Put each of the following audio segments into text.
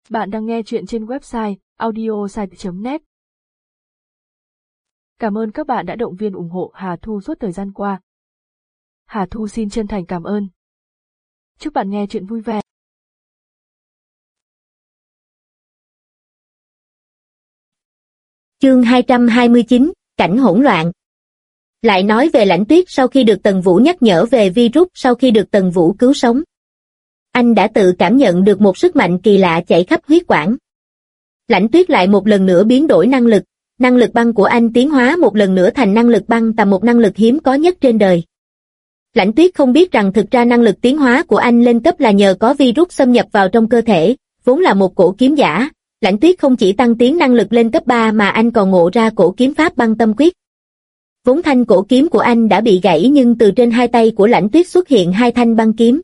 Bạn đang nghe chuyện trên website audiosite.net. Cảm ơn các bạn đã động viên ủng hộ Hà Thu suốt thời gian qua. Hà Thu xin chân thành cảm ơn. Chúc bạn nghe chuyện vui vẻ. Chương 229, cảnh hỗn loạn. Lại nói về Lãnh Tuyết sau khi được Tần Vũ nhắc nhở về virus, sau khi được Tần Vũ cứu sống. Anh đã tự cảm nhận được một sức mạnh kỳ lạ chảy khắp huyết quản. Lãnh Tuyết lại một lần nữa biến đổi năng lực băng của anh tiến hóa một lần nữa thành năng lực băng tầm, một năng lực hiếm có nhất trên đời. Lãnh Tuyết không biết rằng thực ra năng lực tiến hóa của anh lên cấp là nhờ có virus xâm nhập vào trong cơ thể, vốn là một cổ kiếm giả. Lãnh Tuyết không chỉ tăng tiến năng lực lên cấp 3 mà anh còn ngộ ra cổ kiếm pháp băng tâm quyết. Vốn thanh cổ kiếm của anh đã bị gãy, nhưng từ trên hai tay của Lãnh Tuyết xuất hiện hai thanh băng kiếm.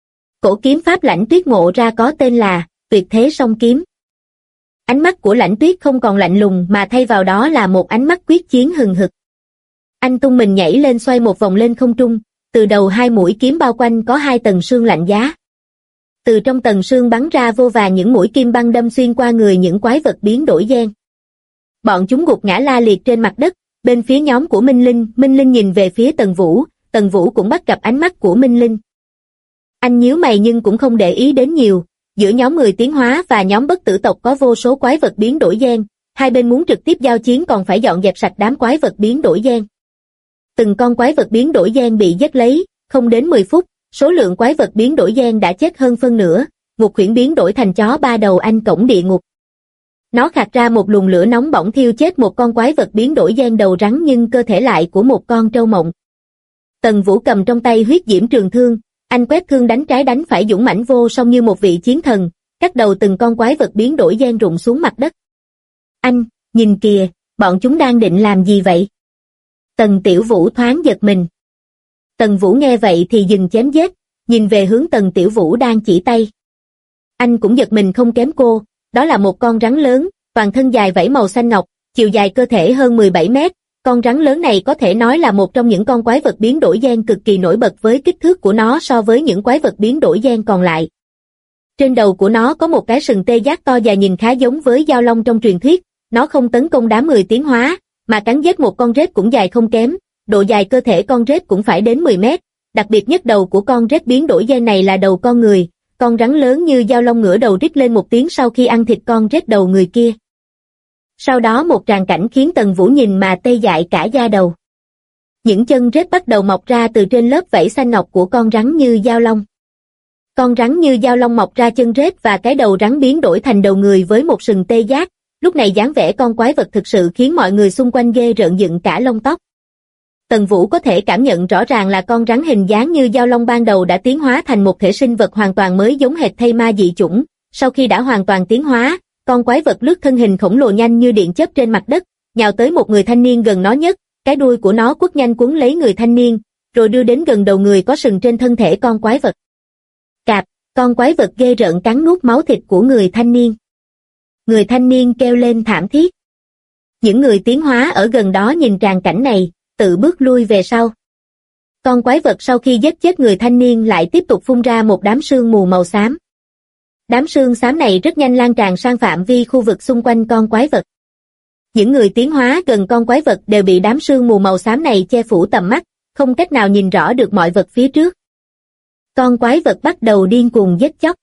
Cổ kiếm pháp Lãnh Tuyết ngộ ra có tên là Tuyệt Thế Song Kiếm. Ánh mắt của Lãnh Tuyết không còn lạnh lùng mà thay vào đó là một ánh mắt quyết chiến hừng hực. Anh tung mình nhảy lên, xoay một vòng lên không trung, từ đầu hai mũi kiếm bao quanh có hai tầng sương lạnh giá. Từ trong tầng sương bắn ra vô vàn những mũi kim băng đâm xuyên qua người những quái vật biến đổi gen. Bọn chúng gục ngã la liệt trên mặt đất. Bên phía nhóm của Minh Linh nhìn về phía Tần Vũ cũng bắt gặp ánh mắt của Minh Linh. Anh nhíu mày nhưng cũng không để ý đến nhiều. Giữa nhóm người tiến hóa và nhóm bất tử tộc có vô số quái vật biến đổi gen, hai bên muốn trực tiếp giao chiến còn phải dọn dẹp sạch đám quái vật biến đổi gen. Từng con quái vật biến đổi gen bị giết lấy, không đến 10 phút, số lượng quái vật biến đổi gen đã chết hơn phân nửa. Ngục Huyễn biến đổi thành chó ba đầu anh cổng địa ngục. Nó khạc ra một luồng lửa nóng bỏng thiêu chết một con quái vật biến đổi gen đầu rắn nhưng cơ thể lại của một con trâu mộng. Tần Vũ cầm trong tay huyết diễm trường thương, anh quét thương đánh trái đánh phải dũng mãnh vô song như một vị chiến thần, cắt đầu từng con quái vật biến đổi gen rụng xuống mặt đất. Anh, nhìn kìa, bọn chúng đang định làm gì vậy? Tần Tiểu Vũ thoáng giật mình. Tần Vũ nghe vậy thì dừng chém giết, nhìn về hướng Tần Tiểu Vũ đang chỉ tay. Anh cũng giật mình không kém cô. Đó là một con rắn lớn, toàn thân dài vảy màu xanh ngọc, chiều dài cơ thể hơn 17 mét. Con rắn lớn này có thể nói là một trong những con quái vật biến đổi gen cực kỳ nổi bật với kích thước của nó so với những quái vật biến đổi gen còn lại. Trên đầu của nó có một cái sừng tê giác to dài nhìn khá giống với dao long trong truyền thuyết. Nó không tấn công đám người tiến hóa, mà cắn giết một con rết cũng dài không kém. Độ dài cơ thể con rết cũng phải đến 10 mét. Đặc biệt nhất đầu của con rết biến đổi gen này là đầu con người. Con rắn lớn như dao long ngửa đầu rít lên một tiếng sau khi ăn thịt con rết đầu người kia. Sau đó một tràng cảnh khiến Tần Vũ nhìn mà tê dại cả da đầu. Những chân rết bắt đầu mọc ra từ trên lớp vảy xanh ngọc của con rắn như dao long. Con rắn như dao long mọc ra chân rết và cái đầu rắn biến đổi thành đầu người với một sừng tê giác. Lúc này dáng vẻ con quái vật thực sự khiến mọi người xung quanh ghê rợn dựng cả lông tóc. Tần Vũ có thể cảm nhận rõ ràng là con rắn hình dáng như dao long ban đầu đã tiến hóa thành một thể sinh vật hoàn toàn mới giống hệt thây ma dị chủng. Sau khi đã hoàn toàn tiến hóa, con quái vật lướt thân hình khổng lồ nhanh như điện chớp trên mặt đất, nhào tới một người thanh niên gần nó nhất, cái đuôi của nó quất nhanh cuốn lấy người thanh niên, rồi đưa đến gần đầu người có sừng trên thân thể con quái vật. Cạp, con quái vật ghê rợn cắn nuốt máu thịt của người thanh niên. Người thanh niên kêu lên thảm thiết. Những người tiến hóa ở gần đó nhìn tràng cảnh này, tự bước lui về sau. Con quái vật sau khi giết chết người thanh niên lại tiếp tục phun ra một đám sương mù màu xám. Đám sương xám này rất nhanh lan tràn sang phạm vi khu vực xung quanh con quái vật. Những người tiến hóa gần con quái vật đều bị đám sương mù màu xám này che phủ tầm mắt, không cách nào nhìn rõ được mọi vật phía trước. Con quái vật bắt đầu điên cuồng giết chóc.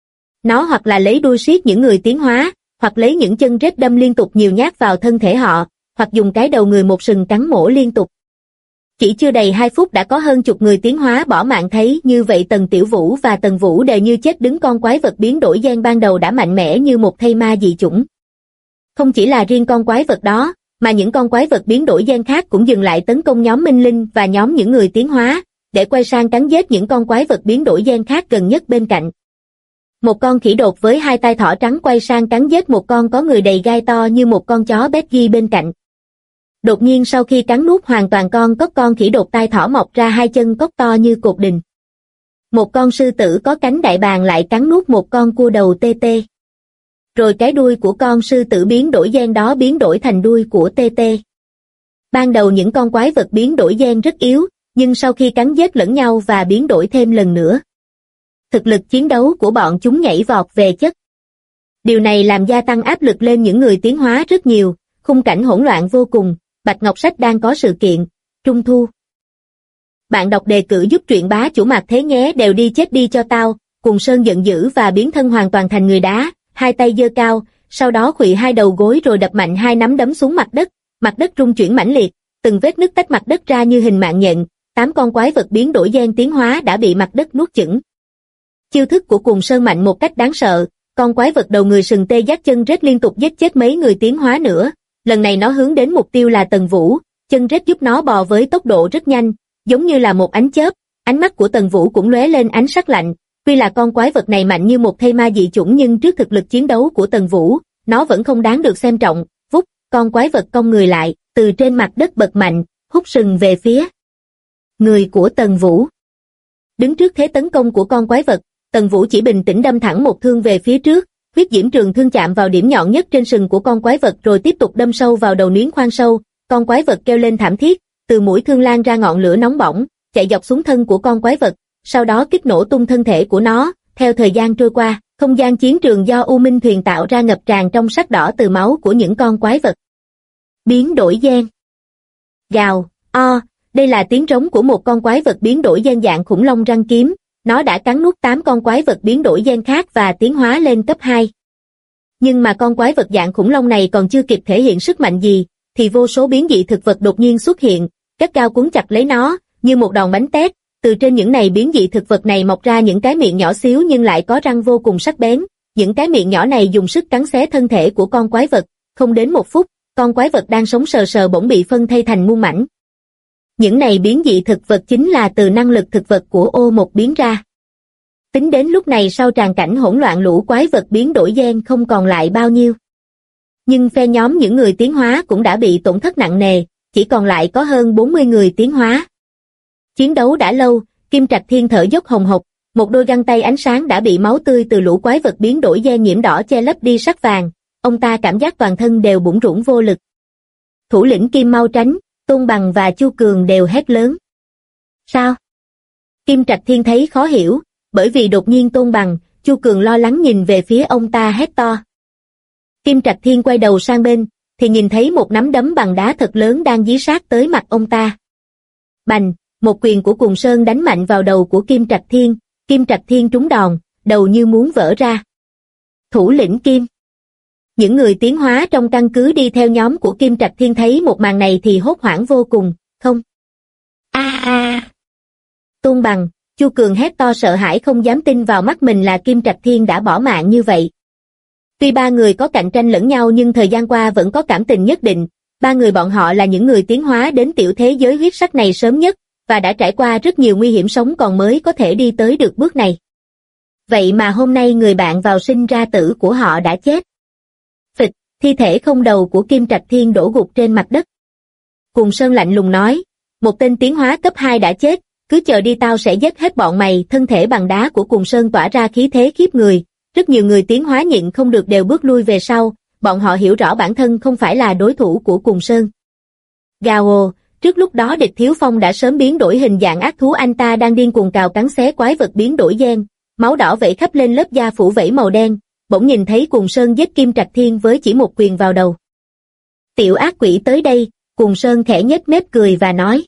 Nó hoặc là lấy đuôi siết những người tiến hóa, hoặc lấy những chân rết đâm liên tục nhiều nhát vào thân thể họ, hoặc dùng cái đầu người một sừng cắn mổ liên tục. Chỉ chưa đầy 2 phút đã có hơn chục người tiến hóa bỏ mạng, thấy như vậy Tần Tiểu Vũ và Tần Vũ đều như chết đứng. Con quái vật biến đổi gen ban đầu đã mạnh mẽ như một thây ma dị chủng. Không chỉ là riêng con quái vật đó, mà những con quái vật biến đổi gen khác cũng dừng lại tấn công nhóm Minh Linh và nhóm những người tiến hóa, để quay sang cắn giết những con quái vật biến đổi gen khác gần nhất bên cạnh. Một con khỉ đột với hai tai thỏ trắng quay sang cắn giết một con có người đầy gai to như một con chó Becky bên cạnh. Đột nhiên sau khi cắn nuốt hoàn toàn con khỉ đột tai thỏ mọc ra hai chân cóc to như cột đình. Một con sư tử có cánh đại bàng lại cắn nuốt một con cua đầu tê tê. Rồi cái đuôi của con sư tử biến đổi gen đó biến đổi thành đuôi của tê tê. Ban đầu những con quái vật biến đổi gen rất yếu, nhưng sau khi cắn giết lẫn nhau và biến đổi thêm lần nữa, thực lực chiến đấu của bọn chúng nhảy vọt về chất. Điều này làm gia tăng áp lực lên những người tiến hóa rất nhiều, khung cảnh hỗn loạn vô cùng. Bạch Ngọc Sách đang có sự kiện, Trung Thu. Bạn đọc đề cử giúp truyện bá chủ Mạc Thế nhé, đều đi chết đi cho tao. Cùng Sơn giận dữ và biến thân hoàn toàn thành người đá, hai tay giơ cao, sau đó khuỵu hai đầu gối rồi đập mạnh hai nắm đấm xuống mặt đất rung chuyển mãnh liệt, từng vết nứt tách mặt đất ra như hình mạng nhện, 8 con quái vật biến đổi gen tiến hóa đã bị mặt đất nuốt chửng. Chiêu thức của Cùng Sơn mạnh một cách đáng sợ, con quái vật đầu người sừng tê giác chân rết liên tục giết chết mấy người tiến hóa nữa, lần này nó hướng đến mục tiêu là Tần Vũ, chân rết giúp nó bò với tốc độ rất nhanh, giống như là một ánh chớp, ánh mắt của Tần Vũ cũng lóe lên ánh sắc lạnh. Tuy là con quái vật này mạnh như một thây ma dị chủng nhưng trước thực lực chiến đấu của Tần Vũ, nó vẫn không đáng được xem trọng. Vút, con quái vật cong người lại, từ trên mặt đất bật mạnh, hút sừng về phía người của Tần Vũ. Đứng trước thế tấn công của con quái vật, Tần Vũ chỉ bình tĩnh đâm thẳng một thương về phía trước, huyết diễm trường thương chạm vào điểm nhọn nhất trên sừng của con quái vật rồi tiếp tục đâm sâu vào đầu nuyến khoan sâu. Con quái vật kêu lên thảm thiết, từ mũi thương lan ra ngọn lửa nóng bỏng, chạy dọc xuống thân của con quái vật, sau đó kích nổ tung thân thể của nó. Theo thời gian trôi qua, không gian chiến trường do U Minh Thuyền tạo ra ngập tràn trong sắc đỏ từ máu của những con quái vật. Biến đổi gen. Gào, đây là tiếng trống của một con quái vật biến đổi gen dạng khủng long răng kiếm, nó đã cắn nuốt 8 con quái vật biến đổi gen khác và tiến hóa lên cấp 2. Nhưng mà con quái vật dạng khủng long này còn chưa kịp thể hiện sức mạnh gì, thì vô số biến dị thực vật đột nhiên xuất hiện, gắt gao cuốn chặt lấy nó, như một đòn bánh tét. Từ trên những này biến dị thực vật này mọc ra những cái miệng nhỏ xíu nhưng lại có răng vô cùng sắc bén, những cái miệng nhỏ này dùng sức cắn xé thân thể của con quái vật, không đến một phút, con quái vật đang sống sờ sờ bỗng bị phân thây thành muôn mảnh. Những này biến dị thực vật chính là từ năng lực thực vật của Ô1 biến ra. Tính đến lúc này sau tràn cảnh hỗn loạn lũ quái vật biến đổi gen không còn lại bao nhiêu. Nhưng phe nhóm những người tiến hóa cũng đã bị tổn thất nặng nề, chỉ còn lại có hơn 40 người tiến hóa. Chiến đấu đã lâu, Kim Trạch Thiên thở dốc hồng hộc, một đôi găng tay ánh sáng đã bị máu tươi từ lũ quái vật biến đổi gen nhiễm đỏ che lấp đi sắc vàng, ông ta cảm giác toàn thân đều bủn rủn vô lực. Thủ lĩnh Kim mau tránh, Tôn Bằng và Chu Cường đều hét lớn. Sao? Kim Trạch Thiên thấy khó hiểu, bởi vì đột nhiên Tôn Bằng, Chu Cường lo lắng nhìn về phía ông ta hét to. Kim Trạch Thiên quay đầu sang bên, thì nhìn thấy một nắm đấm bằng đá thật lớn đang dí sát tới mặt ông ta. Bành! Một quyền của Cùng Sơn đánh mạnh vào đầu của Kim Trạch Thiên trúng đòn, đầu như muốn vỡ ra. Thủ lĩnh Kim. Những người tiến hóa trong căn cứ đi theo nhóm của Kim Trạch Thiên thấy một màn này thì hốt hoảng vô cùng, không. Tôn Bằng, Chu Cường hét to sợ hãi không dám tin vào mắt mình là Kim Trạch Thiên đã bỏ mạng như vậy. Tuy ba người có cạnh tranh lẫn nhau nhưng thời gian qua vẫn có cảm tình nhất định, ba người bọn họ là những người tiến hóa đến tiểu thế giới huyết sắc này sớm nhất, và đã trải qua rất nhiều nguy hiểm sống còn mới có thể đi tới được bước này. Vậy mà hôm nay người bạn vào sinh ra tử của họ đã chết. Phịch, thi thể không đầu của Kim Trạch Thiên đổ gục trên mặt đất. Cùng Sơn lạnh lùng nói, một tên tiến hóa cấp 2 đã chết, cứ chờ đi tao sẽ giết hết bọn mày. Thân thể bằng đá của Cùng Sơn tỏa ra khí thế khiếp người, rất nhiều người tiến hóa nhịn không được đều bước lui về sau, bọn họ hiểu rõ bản thân không phải là đối thủ của Cùng Sơn. Gào. Trước lúc đó Địch Thiếu Phong đã sớm biến đổi hình dạng ác thú, anh ta đang điên cuồng cào cắn xé quái vật biến đổi gen, máu đỏ vẩy khắp lên lớp da phủ vẩy màu đen, bỗng nhìn thấy Cùng Sơn giết Kim Trạch Thiên với chỉ một quyền vào đầu. Tiểu ác quỷ tới đây, Cùng Sơn khẽ nhếch mép cười và nói.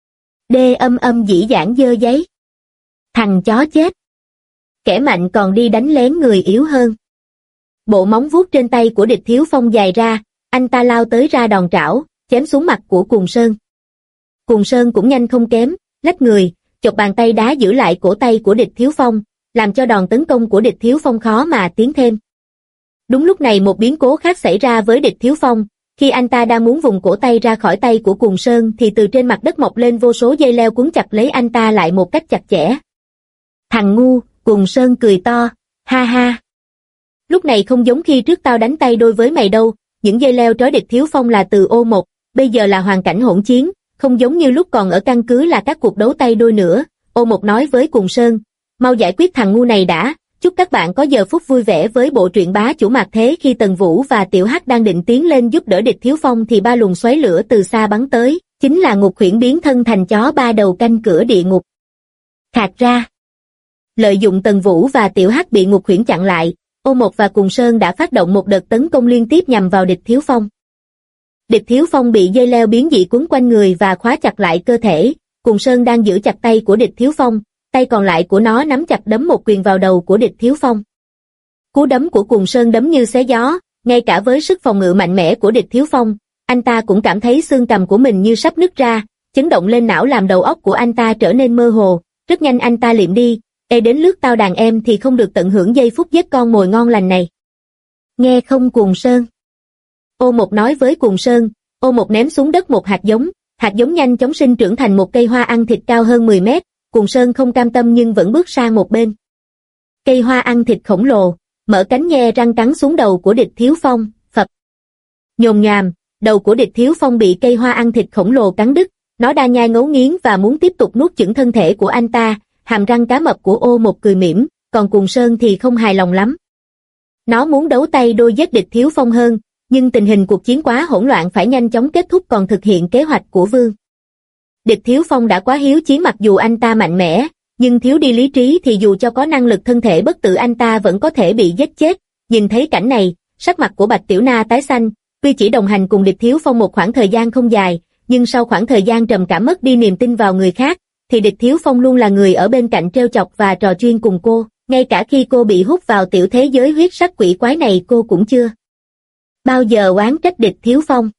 Đê dĩ dãn dơ giấy. Thằng chó chết. Kẻ mạnh còn đi đánh lén người yếu hơn. Bộ móng vuốt trên tay của Địch Thiếu Phong dài ra, anh ta lao tới ra đòn trảo, chém xuống mặt của Cùng Sơn. Cùng Sơn cũng nhanh không kém, lách người, chộp bàn tay đá giữ lại cổ tay của Địch Thiếu Phong, làm cho đòn tấn công của Địch Thiếu Phong khó mà tiến thêm. Đúng lúc này một biến cố khác xảy ra với Địch Thiếu Phong, khi anh ta đang muốn vùng cổ tay ra khỏi tay của Cùng Sơn thì từ trên mặt đất mọc lên vô số dây leo cuốn chặt lấy anh ta lại một cách chặt chẽ. Thằng ngu, Cùng Sơn cười to, ha ha. Lúc này không giống khi trước tao đánh tay đôi với mày đâu, những dây leo trói Địch Thiếu Phong là từ Ô1, bây giờ là hoàn cảnh hỗn chiến. Không giống như lúc còn ở căn cứ là các cuộc đấu tay đôi nữa. Ô1 nói với Cùng Sơn, mau giải quyết thằng ngu này đã, chúc các bạn có giờ phút vui vẻ với bộ truyện bá chủ Mạc Thế. Khi Tần Vũ và Tiểu Hắc đang định tiến lên giúp đỡ Địch Thiếu Phong thì ba luồng xoáy lửa từ xa bắn tới, chính là Ngục Huyễn biến thân thành chó ba đầu canh cửa địa ngục. Khạc ra. Lợi dụng Tần Vũ và Tiểu Hắc bị Ngục Huyễn chặn lại, Ô Một và Cùng Sơn đã phát động một đợt tấn công liên tiếp nhằm vào Địch Thiếu Phong. Địch Thiếu Phong bị dây leo biến dị quấn quanh người và khóa chặt lại cơ thể, Cùng Sơn đang giữ chặt tay của Địch Thiếu Phong, tay còn lại của nó nắm chặt đấm một quyền vào đầu của Địch Thiếu Phong. Cú đấm của Cùng Sơn đấm như xé gió, ngay cả với sức phòng ngự mạnh mẽ của Địch Thiếu Phong, anh ta cũng cảm thấy xương cằm của mình như sắp nứt ra, chấn động lên não làm đầu óc của anh ta trở nên mơ hồ, rất nhanh anh ta liệm đi, đến lướt tao đàn em thì không được tận hưởng giây phút giết con mồi ngon lành này. Nghe không Cùng Sơn? Ô Một nói với Cùng Sơn. Ô Một ném xuống đất một hạt giống nhanh chóng sinh trưởng thành một cây hoa ăn thịt cao hơn 10 mét, Cùng Sơn không cam tâm nhưng vẫn bước sang một bên. Cây hoa ăn thịt khổng lồ, mở cánh nhe răng cắn xuống đầu của Địch Thiếu Phong, phập. Nhồm nhoàm, đầu của Địch Thiếu Phong bị cây hoa ăn thịt khổng lồ cắn đứt, nó đang nhai ngấu nghiến và muốn tiếp tục nuốt chửng thân thể của anh ta, hàm răng cá mập của Ô Một cười mỉm, còn Cùng Sơn thì không hài lòng lắm. Nó muốn đấu tay đôi giết Địch Thiếu Phong hơn, nhưng tình hình cuộc chiến quá hỗn loạn phải nhanh chóng kết thúc còn thực hiện kế hoạch của Vương. Địch Thiếu Phong đã quá hiếu chí, mặc dù anh ta mạnh mẽ, nhưng thiếu đi lý trí thì dù cho có năng lực thân thể bất tử anh ta vẫn có thể bị giết chết. Nhìn thấy cảnh này, sắc mặt của Bạch Tiểu Na tái xanh, tuy chỉ đồng hành cùng Địch Thiếu Phong một khoảng thời gian không dài, nhưng sau khoảng thời gian trầm cảm mất đi niềm tin vào người khác, thì Địch Thiếu Phong luôn là người ở bên cạnh trêu chọc và trò chuyện cùng cô, ngay cả khi cô bị hút vào tiểu thế giới huyết sắc quỷ quái này cô cũng chưa bao giờ oán trách Địch Thiếu Phong.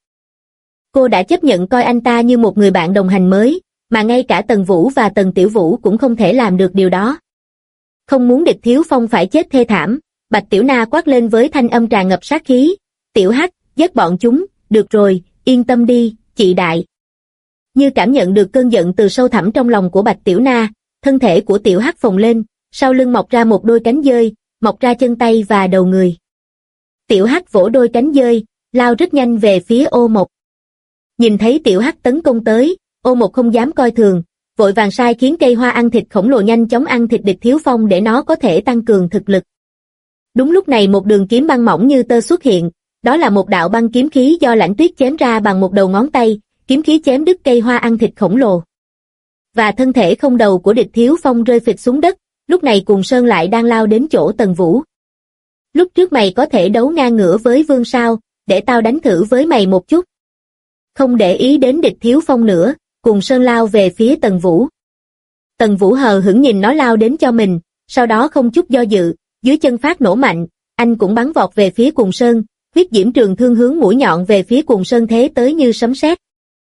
Cô đã chấp nhận coi anh ta như một người bạn đồng hành mới, mà ngay cả Tần Vũ và Tần Tiểu Vũ cũng không thể làm được điều đó. Không muốn Địch Thiếu Phong phải chết thê thảm, Bạch Tiểu Na quát lên với thanh âm tràn ngập sát khí, Tiểu Hắc, giết bọn chúng, được rồi, yên tâm đi, chị đại. Như cảm nhận được cơn giận từ sâu thẳm trong lòng của Bạch Tiểu Na, thân thể của Tiểu Hắc phồng lên, sau lưng mọc ra một đôi cánh dơi, mọc ra chân tay và đầu người. Tiểu Hắc vỗ đôi cánh dơi, lao rất nhanh về phía Ô Một. Nhìn thấy Tiểu Hắc tấn công tới, Ô Một không dám coi thường, vội vàng sai khiến cây hoa ăn thịt khổng lồ nhanh chóng ăn thịt Địch Thiếu Phong để nó có thể tăng cường thực lực. Đúng lúc này một đường kiếm băng mỏng như tơ xuất hiện, đó là một đạo băng kiếm khí do Lãnh Tuyết chém ra bằng một đầu ngón tay, kiếm khí chém đứt cây hoa ăn thịt khổng lồ. Và thân thể không đầu của Địch Thiếu Phong rơi phịch xuống đất, lúc này Cùng Sơn lại đang lao đến chỗ Tần Vũ. Lúc trước mày có thể đấu ngang ngửa với Vương sao, để tao đánh thử với mày một chút. Không để ý đến Địch Thiếu Phong nữa, Cùng Sơn lao về phía Tần Vũ. Tần Vũ hờ hững nhìn nó lao đến cho mình, sau đó không chút do dự, dưới chân phát nổ mạnh, anh cũng bắn vọt về phía Cùng Sơn, huyết diễm trường thương hướng mũi nhọn về phía Cùng Sơn thế tới như sấm sét.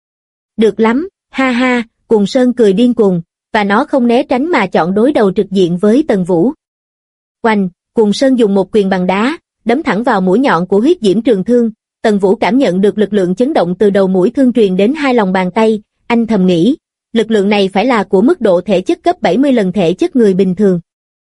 Được lắm, ha ha, Cùng Sơn cười điên cuồng, và nó không né tránh mà chọn đối đầu trực diện với Tần Vũ. Oanh, Cùng Sơn dùng một quyền bằng đá, đấm thẳng vào mũi nhọn của huyết diễm trường thương. Tần Vũ cảm nhận được lực lượng chấn động từ đầu mũi thương truyền đến hai lòng bàn tay, anh thầm nghĩ, lực lượng này phải là của mức độ thể chất gấp 70 lần thể chất người bình thường.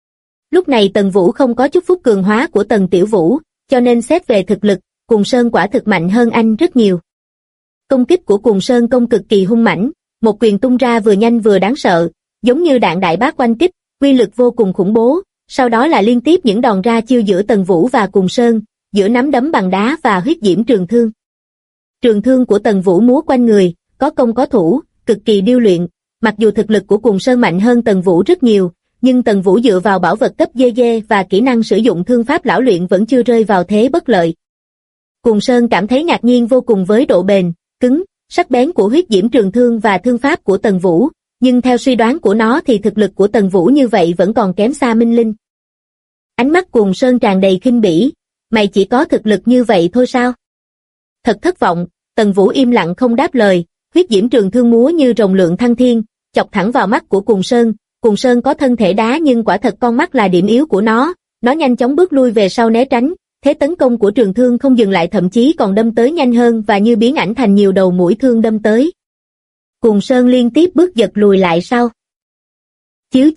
Lúc này Tần Vũ không có chúc phúc cường hóa của Tần Tiểu Vũ, cho nên xét về thực lực, Cùng Sơn quả thực mạnh hơn anh rất nhiều. Công kích của Cùng Sơn công cực kỳ hung mãnh, một quyền tung ra vừa nhanh vừa đáng sợ, giống như đạn đại bác oanh kích, uy lực vô cùng khủng bố, sau đó là liên tiếp những đòn ra chiêu giữa Tần Vũ và Cùng Sơn, giữa nắm đấm bằng đá và huyết diễm trường thương. Trường thương của Tần Vũ múa quanh người, có công có thủ, cực kỳ điêu luyện, mặc dù thực lực của Cùng Sơn mạnh hơn Tần Vũ rất nhiều, nhưng Tần Vũ dựa vào bảo vật cấp dê và kỹ năng sử dụng thương pháp lão luyện vẫn chưa rơi vào thế bất lợi. Cùng Sơn cảm thấy ngạc nhiên vô cùng với độ bền, cứng, sắc bén của huyết diễm trường thương và thương pháp của Tần Vũ, nhưng theo suy đoán của nó thì thực lực của Tần Vũ như vậy vẫn còn kém xa Minh Linh. Ánh mắt Cùng Sơn tràn đầy khinh bỉ, mày chỉ có thực lực như vậy thôi sao? Thật thất vọng, Tần Vũ im lặng không đáp lời, huyết diễm trường thương múa như rồng lượn thăng thiên, chọc thẳng vào mắt của Cùng Sơn. Cùng Sơn có thân thể đá nhưng quả thật con mắt là điểm yếu của nó nhanh chóng bước lui về sau né tránh, thế tấn công của trường thương không dừng lại thậm chí còn đâm tới nhanh hơn và như biến ảnh thành nhiều đầu mũi thương đâm tới. Cùng Sơn liên tiếp bước giật lùi lại sau. Chíu.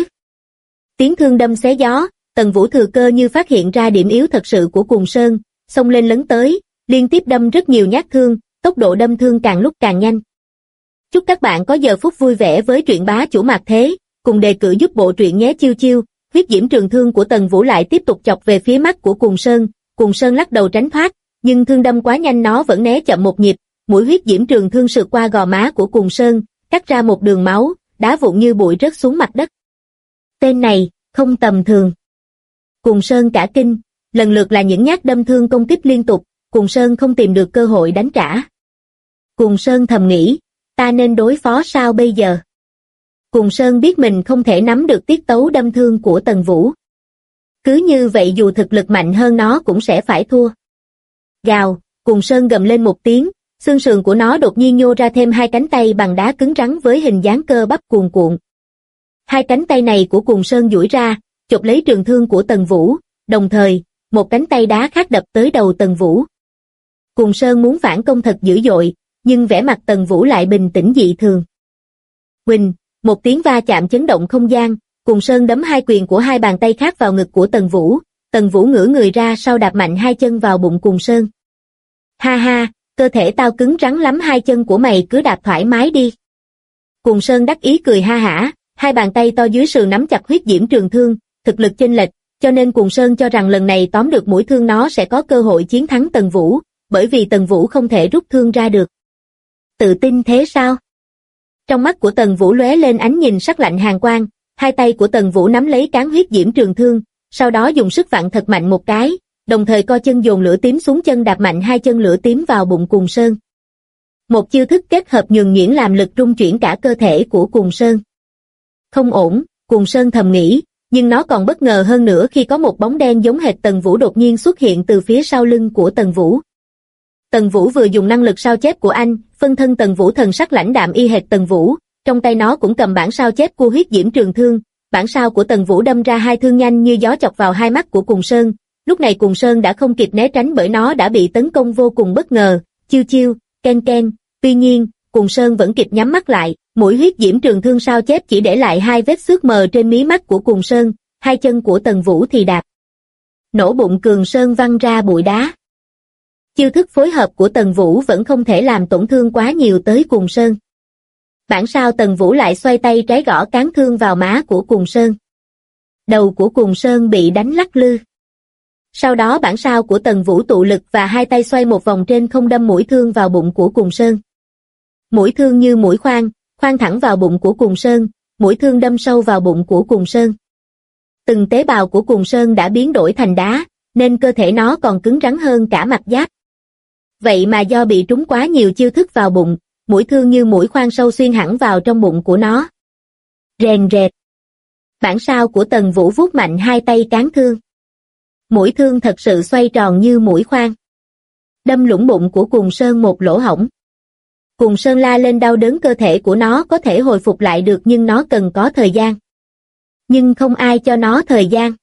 Tiếng thương đâm xé gió, Tần Vũ thừa cơ như phát hiện ra điểm yếu thật sự của Cùng Sơn, xông lên lấn tới, liên tiếp đâm rất nhiều nhát thương, tốc độ đâm thương càng lúc càng nhanh. Chúc các bạn có giờ phút vui vẻ với truyện bá chủ Mạc Thế, cùng đề cử giúp bộ truyện nhé chiêu. Huyết diễm trường thương của Tần Vũ lại tiếp tục chọc về phía mắt của Cùng Sơn lắc đầu tránh thoát, nhưng thương đâm quá nhanh nó vẫn né chậm một nhịp, mũi huyết diễm trường thương sượt qua gò má của Cùng Sơn, cắt ra một đường máu, đá vụn như bụi rớt xuống mặt đất. Tên này, không tầm thường. Cùng Sơn cả kinh, lần lượt là những nhát đâm thương công kích liên tục, Cùng Sơn không tìm được cơ hội đánh trả. Cùng Sơn thầm nghĩ, ta nên đối phó sao bây giờ? Cùng Sơn biết mình không thể nắm được tiết tấu đâm thương của Tần Vũ. Cứ như vậy dù thực lực mạnh hơn nó cũng sẽ phải thua. Gào, Cùng Sơn gầm lên một tiếng, xương sườn của nó đột nhiên nhô ra thêm hai cánh tay bằng đá cứng rắn với hình dáng cơ bắp cuồn cuộn. Hai cánh tay này của Cùng Sơn duỗi ra, chộp lấy trường thương của Tần Vũ, đồng thời, một cánh tay đá khác đập tới đầu Tần Vũ. Cùng Sơn muốn phản công thật dữ dội, nhưng vẻ mặt Tần Vũ lại bình tĩnh dị thường. Huỳnh, một tiếng va chạm chấn động không gian, Cùng Sơn đấm hai quyền của hai bàn tay khác vào ngực của Tần Vũ ngửa người ra sau đạp mạnh hai chân vào bụng Cùng Sơn. Ha ha, cơ thể tao cứng rắn lắm, hai chân của mày cứ đạp thoải mái đi. Cùng Sơn đắc ý cười ha hả, hai bàn tay to dưới sườn nắm chặt huyết diễm trường thương, thực lực chênh lệch, cho nên Cùng Sơn cho rằng lần này tóm được mũi thương nó sẽ có cơ hội chiến thắng Tần Vũ, bởi vì Tần Vũ không thể rút thương ra được. Tự tin thế sao? Trong mắt của Tần Vũ lóe lên ánh nhìn sắc lạnh hàn quang, hai tay của Tần Vũ nắm lấy cán huyết diễm trường thương, sau đó dùng sức vặn thật mạnh một cái, đồng thời co chân dồn lửa tím xuống chân đạp mạnh hai chân lửa tím vào bụng Cùng Sơn. Một chiêu thức kết hợp nhuần nhuyễn làm lực rung chuyển cả cơ thể của Cùng Sơn. Không ổn, Cùng Sơn thầm nghĩ, nhưng nó còn bất ngờ hơn nữa khi có một bóng đen giống hệt Tần Vũ đột nhiên xuất hiện từ phía sau lưng của Tần Vũ. Tần Vũ vừa dùng năng lực sao chép của anh, phân thân Tần Vũ thần sắc lãnh đạm y hệt Tần Vũ, trong tay nó cũng cầm bản sao chép của huyết diễm trường thương, bản sao của Tần Vũ đâm ra hai thương nhanh như gió chọc vào hai mắt của Cùng Sơn, lúc này Cùng Sơn đã không kịp né tránh bởi nó đã bị tấn công vô cùng bất ngờ, chiêu chiêu, ken ken, tuy nhiên, Cùng Sơn vẫn kịp nhắm mắt lại, mũi huyết diễm trường thương sao chép chỉ để lại hai vết xước mờ trên mí mắt của Cùng Sơn, hai chân của Tần Vũ thì đạp. Nổ bụng Cường Sơn văng ra bụi đá. Chiêu thức phối hợp của Tần Vũ vẫn không thể làm tổn thương quá nhiều tới Cùng Sơn. Bản sao Tần Vũ lại xoay tay trái gõ cán thương vào má của Cùng Sơn. Đầu của Cùng Sơn bị đánh lắc lư. Sau đó bản sao của Tần Vũ tụ lực và hai tay xoay một vòng trên không đâm mũi thương vào bụng của Cùng Sơn. Mũi thương như mũi khoan, khoan thẳng vào bụng của Cùng Sơn, mũi thương đâm sâu vào bụng của Cùng Sơn. Từng tế bào của Cùng Sơn đã biến đổi thành đá, nên cơ thể nó còn cứng rắn hơn cả mặt giáp. Vậy mà do bị trúng quá nhiều chiêu thức vào bụng, mũi thương như mũi khoan sâu xuyên hẳn vào trong bụng của nó. Rèn rẹt. Bản sao của Tần Vũ vuốt mạnh hai tay cán thương. Mũi thương thật sự xoay tròn như mũi khoan. Đâm lũng bụng của Cùng Sơn một lỗ hổng. Cùng Sơn la lên đau đớn, cơ thể của nó có thể hồi phục lại được nhưng nó cần có thời gian. Nhưng không ai cho nó thời gian.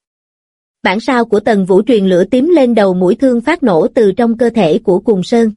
Bản sao của Tần Vũ truyền lửa tím lên đầu mũi thương phát nổ từ trong cơ thể của Cùng Sơn.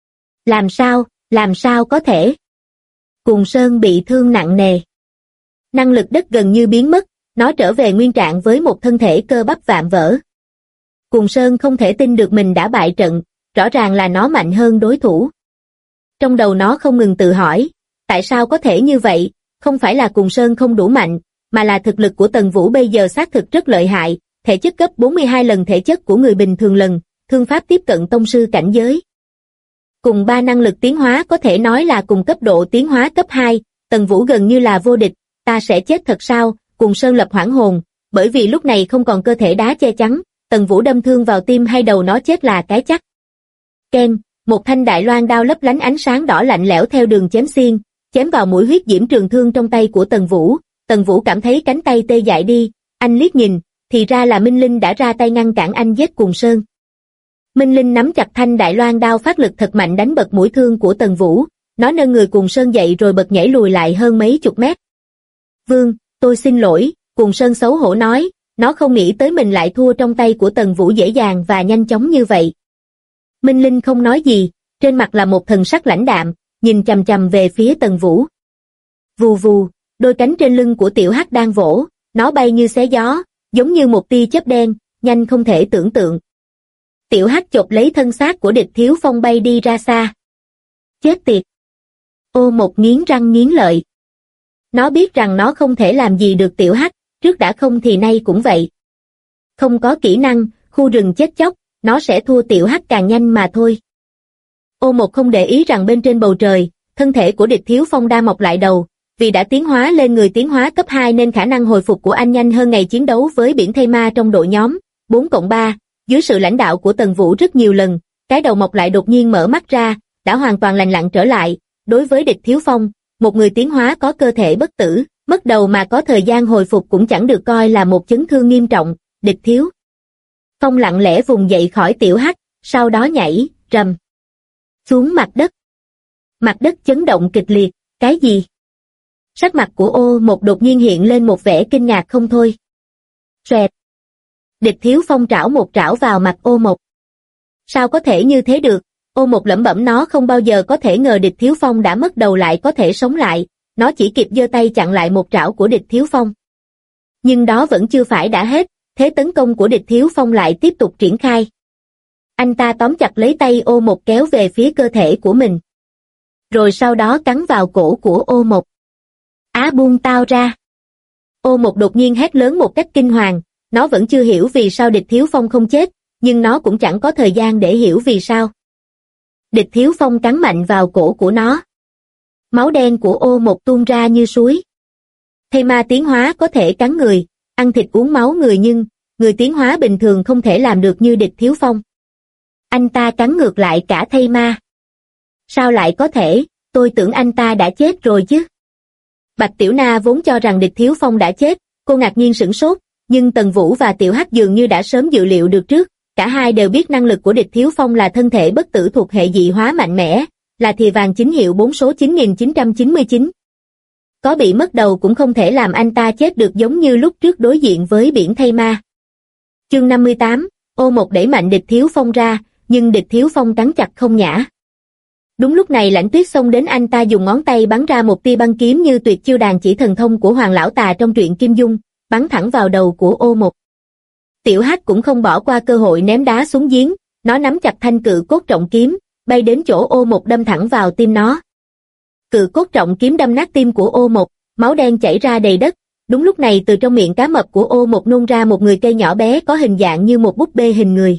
Làm sao có thể? Cùng Sơn bị thương nặng nề. Năng lực đất gần như biến mất, nó trở về nguyên trạng với một thân thể cơ bắp vạm vỡ. Cùng Sơn không thể tin được mình đã bại trận, rõ ràng là nó mạnh hơn đối thủ. Trong đầu nó không ngừng tự hỏi, tại sao có thể như vậy, không phải là Cùng Sơn không đủ mạnh, mà là thực lực của Tần Vũ bây giờ xác thực rất lợi hại, thể chất gấp 42 lần thể chất của người bình thường lần, thương pháp tiếp cận tông sư cảnh giới. Cùng ba năng lực tiến hóa có thể nói là cùng cấp độ tiến hóa cấp 2, Tần Vũ gần như là vô địch, ta sẽ chết thật sao? Cùng Sơn lập hoảng hồn, bởi vì lúc này không còn cơ thể đá che chắn, Tần Vũ đâm thương vào tim hay đầu nó chết là cái chắc. Ken, một thanh đại loan đao lấp lánh ánh sáng đỏ lạnh lẽo theo đường chém xiên, chém vào mũi huyết diễm trường thương trong tay của Tần Vũ. Tần Vũ cảm thấy cánh tay tê dại đi, anh liếc nhìn, thì ra là Minh Linh đã ra tay ngăn cản anh giết Cùng Sơn. Minh Linh nắm chặt thanh đại loan đao phát lực thật mạnh đánh bật mũi thương của Tần Vũ, nó nâng người Cùng Sơn dậy rồi bật nhảy lùi lại hơn mấy chục mét. Vương, tôi xin lỗi, Cùng Sơn xấu hổ nói, nó không nghĩ tới mình lại thua trong tay của Tần Vũ dễ dàng và nhanh chóng như vậy. Minh Linh không nói gì, trên mặt là một thần sắc lãnh đạm, nhìn chằm chằm về phía Tần Vũ. Vù vù, đôi cánh trên lưng của Tiểu Hắc đang vỗ, nó bay như xé gió, giống như một tia chớp đen, nhanh không thể tưởng tượng. Tiểu Hắc chộp lấy thân xác của Địch Thiếu Phong bay đi ra xa. Chết tiệt! Ô Một nghiến răng nghiến lợi. Nó biết rằng nó không thể làm gì được Tiểu Hắc, trước đã không thì nay cũng vậy. Không có kỹ năng, khu rừng chết chóc, nó sẽ thua Tiểu Hắc càng nhanh mà thôi. Ô Một không để ý rằng bên trên bầu trời, thân thể của Địch Thiếu Phong đang mọc lại đầu, vì đã tiến hóa lên người tiến hóa cấp 2 nên khả năng hồi phục của anh nhanh hơn ngày chiến đấu với biển thây ma trong đội nhóm 4+3, Dưới sự lãnh đạo của Tần Vũ rất nhiều lần, cái đầu mọc lại đột nhiên mở mắt ra, đã hoàn toàn lành lặn trở lại. Đối với Địch Thiếu Phong, một người tiến hóa có cơ thể bất tử, mất đầu mà có thời gian hồi phục cũng chẳng được coi là một chấn thương nghiêm trọng. Địch Thiếu Phong lặng lẽ vùng dậy khỏi tiểu hắc, sau đó nhảy, rầm, xuống mặt đất. Mặt đất chấn động kịch liệt, cái gì? Sắc mặt của Ô Một đột nhiên hiện lên một vẻ kinh ngạc không thôi. Xoẹt. Địch Thiếu Phong trảo một trảo vào mặt Ô Một. Sao có thể như thế được? Ô Một lẩm bẩm, nó không bao giờ có thể ngờ Địch Thiếu Phong đã mất đầu lại có thể sống lại, nó chỉ kịp giơ tay chặn lại một trảo của Địch Thiếu Phong. Nhưng đó vẫn chưa phải đã hết, thế tấn công của Địch Thiếu Phong lại tiếp tục triển khai. Anh ta tóm chặt lấy tay Ô Một kéo về phía cơ thể của mình. Rồi sau đó cắn vào cổ của Ô Một. Á, buông tao ra. Ô Một đột nhiên hét lớn một cách kinh hoàng, nó vẫn chưa hiểu vì sao Địch Thiếu Phong không chết, nhưng nó cũng chẳng có thời gian để hiểu vì sao. Địch Thiếu Phong cắn mạnh vào cổ của nó. Máu đen của Ô Một tuôn ra như suối. Thây ma tiến hóa có thể cắn người, ăn thịt uống máu người, nhưng người tiến hóa bình thường không thể làm được như Địch Thiếu Phong. Anh ta cắn ngược lại cả thây ma. Sao lại có thể, tôi tưởng anh ta đã chết rồi chứ. Bạch Tiểu Na vốn cho rằng Địch Thiếu Phong đã chết, cô ngạc nhiên sửng sốt, nhưng Tần Vũ và Tiểu Hắc dường như đã sớm dự liệu được trước, cả hai đều biết năng lực của Địch Thiếu Phong là thân thể bất tử thuộc hệ dị hóa mạnh mẽ, là thìa vàng chính hiệu 4 số 9999. Có bị mất đầu cũng không thể làm anh ta chết được, giống như lúc trước đối diện với biển thây ma. Chương 58, Ô Một đẩy mạnh Địch Thiếu Phong ra, nhưng Địch Thiếu Phong cắn chặt không nhả. Đúng lúc này Lãnh Tuyết xông đến, anh ta dùng ngón tay bắn ra một tia băng kiếm như tuyệt chiêu đàn chỉ thần thông của Hoàng Lão Tà trong truyện Kim Dung, bắn thẳng vào đầu của Ô Một. Tiểu Hắc cũng không bỏ qua cơ hội ném đá xuống giếng, nó nắm chặt thanh cự cốt trọng kiếm, bay đến chỗ Ô Một đâm thẳng vào tim nó. Cự cốt trọng kiếm đâm nát tim của Ô Một, máu đen chảy ra đầy đất. Đúng lúc này từ trong miệng cá mập của Ô Một nôn ra một người cây nhỏ bé có hình dạng như một búp bê hình người.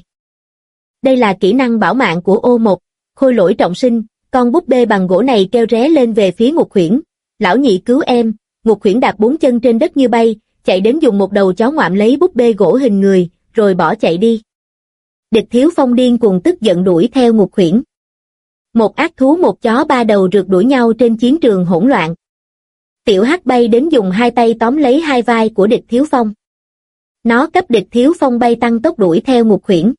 Đây là kỹ năng bảo mạng của Ô Một, khôi lỗi trọng sinh. Con búp bê bằng gỗ này kêu ré lên về phía Ngục Huyễn. Lão nhị cứu em. Ngục Huyễn đạp 4 chân trên đất như bay, chạy đến dùng một đầu chó ngoạm lấy búp bê gỗ hình người, rồi bỏ chạy đi. Địch Thiếu Phong điên cuồng tức giận đuổi theo Ngục Huyễn. Một ác thú một chó ba đầu rượt đuổi nhau trên chiến trường hỗn loạn. Tiểu Hắc bay đến dùng hai tay tóm lấy hai vai của Địch Thiếu Phong. Nó cấp Địch Thiếu Phong bay tăng tốc đuổi theo Ngục Huyễn.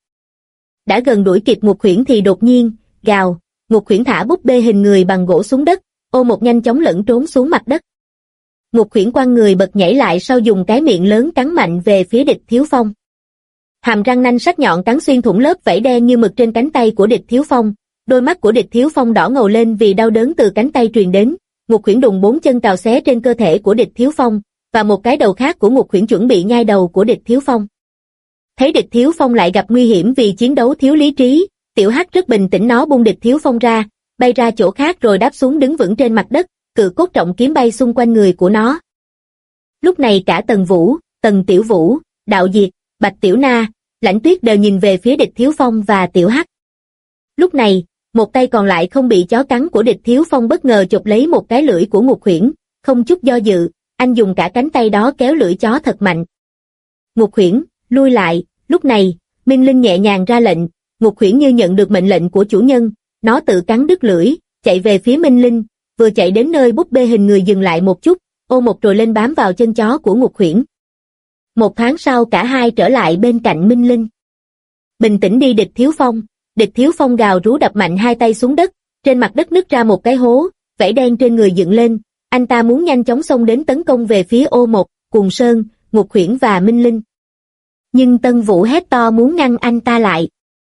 Đã gần đuổi kịp Ngục Huyễn thì đột nhiên, gào, Ngục Huyễn thả búp bê hình người bằng gỗ xuống đất, Ô Một nhanh chóng lẫn trốn xuống mặt đất. Ngục Huyễn quăng người bật nhảy lại sau, dùng cái miệng lớn cắn mạnh về phía Địch Thiếu Phong. Hàm răng nanh sắc nhọn cắn xuyên thủng lớp vảy đen như mực trên cánh tay của Địch Thiếu Phong. Đôi mắt của Địch Thiếu Phong đỏ ngầu lên vì đau đớn từ cánh tay truyền đến. Ngục Huyễn đùng 4 chân cào xé trên cơ thể của Địch Thiếu Phong, và một cái đầu khác của Ngục Huyễn chuẩn bị nhai đầu của Địch Thiếu Phong. Thấy Địch Thiếu Phong lại gặp nguy hiểm vì chiến đấu thiếu lý trí, Tiểu Hắc rất bình tĩnh, nó buông Địch Thiếu Phong ra, bay ra chỗ khác rồi đáp xuống đứng vững trên mặt đất, cự cốt trọng kiếm bay xung quanh người của nó. Lúc này cả Tần Vũ, Tần Tiểu Vũ, Đạo Diệt, Bạch Tiểu Na, Lãnh Tuyết đều nhìn về phía Địch Thiếu Phong và Tiểu Hắc. Lúc này, một tay còn lại không bị chó cắn của Địch Thiếu Phong bất ngờ chộp lấy một cái lưỡi của Ngục Huyễn, không chút do dự, anh dùng cả cánh tay đó kéo lưỡi chó thật mạnh. Ngục Huyễn, lui lại. Lúc này, Minh Linh nhẹ nhàng ra lệnh, Ngục Huyễn như nhận được mệnh lệnh của chủ nhân, nó tự cắn đứt lưỡi, chạy về phía Minh Linh, vừa chạy đến nơi búp bê hình người dừng lại một chút, Ô Một rồi lên bám vào chân chó của Ngục Huyễn. Một tháng sau cả hai trở lại bên cạnh Minh Linh. Bình tĩnh đi Địch Thiếu Phong. Địch Thiếu Phong gào rú đập mạnh hai tay xuống đất, trên mặt đất nứt ra một cái hố, vảy đen trên người dựng lên, anh ta muốn nhanh chóng xông đến tấn công về phía Ô Một, Cuồng Sơn, Ngục Huyễn và Minh Linh. Nhưng Tân Vũ hét to muốn ngăn anh ta lại.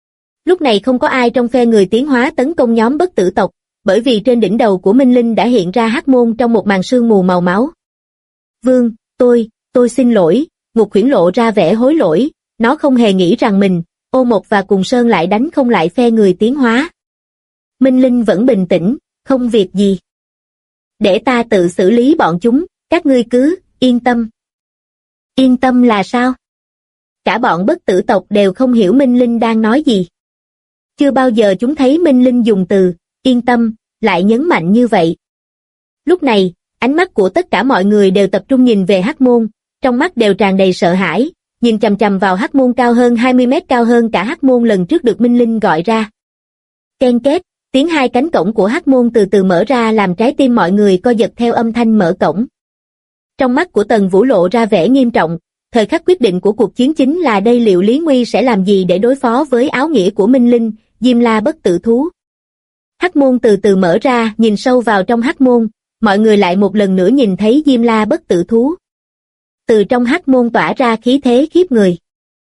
Lúc này không có ai trong phe người tiến hóa tấn công nhóm bất tử tộc, bởi vì trên đỉnh đầu của Minh Linh đã hiện ra hắc môn trong một màn sương mù màu máu. Vương, tôi xin lỗi, Ngục Huyễn lộ ra vẻ hối lỗi, nó không hề nghĩ rằng mình, Ô Một và Cuồng Sơn lại đánh không lại phe người tiến hóa. Minh Linh vẫn bình tĩnh, không việc gì. Để ta tự xử lý bọn chúng, các ngươi cứ, yên tâm. Yên tâm là sao? Cả bọn bất tử tộc đều không hiểu Minh Linh đang nói gì. Chưa bao giờ chúng thấy Minh Linh dùng từ, yên tâm, lại nhấn mạnh như vậy. Lúc này, ánh mắt của tất cả mọi người đều tập trung nhìn về hắc môn, trong mắt đều tràn đầy sợ hãi, nhìn chằm chằm vào hắc môn cao hơn 20 mét, cao hơn cả hắc môn lần trước được Minh Linh gọi ra. Ken két, tiếng hai cánh cổng của hắc môn từ từ mở ra làm trái tim mọi người co giật theo âm thanh mở cổng. Trong mắt của Tần Vũ lộ ra vẻ nghiêm trọng, thời khắc quyết định của cuộc chiến chính là đây, liệu Lý Nguy sẽ làm gì để đối phó với áo nghĩa của Minh Linh, Diêm La bất tử thú. Hắc môn từ từ mở ra, nhìn sâu vào trong hắc môn, mọi người lại một lần nữa nhìn thấy Diêm La bất tử thú. Từ trong hắc môn tỏa ra khí thế khiếp người.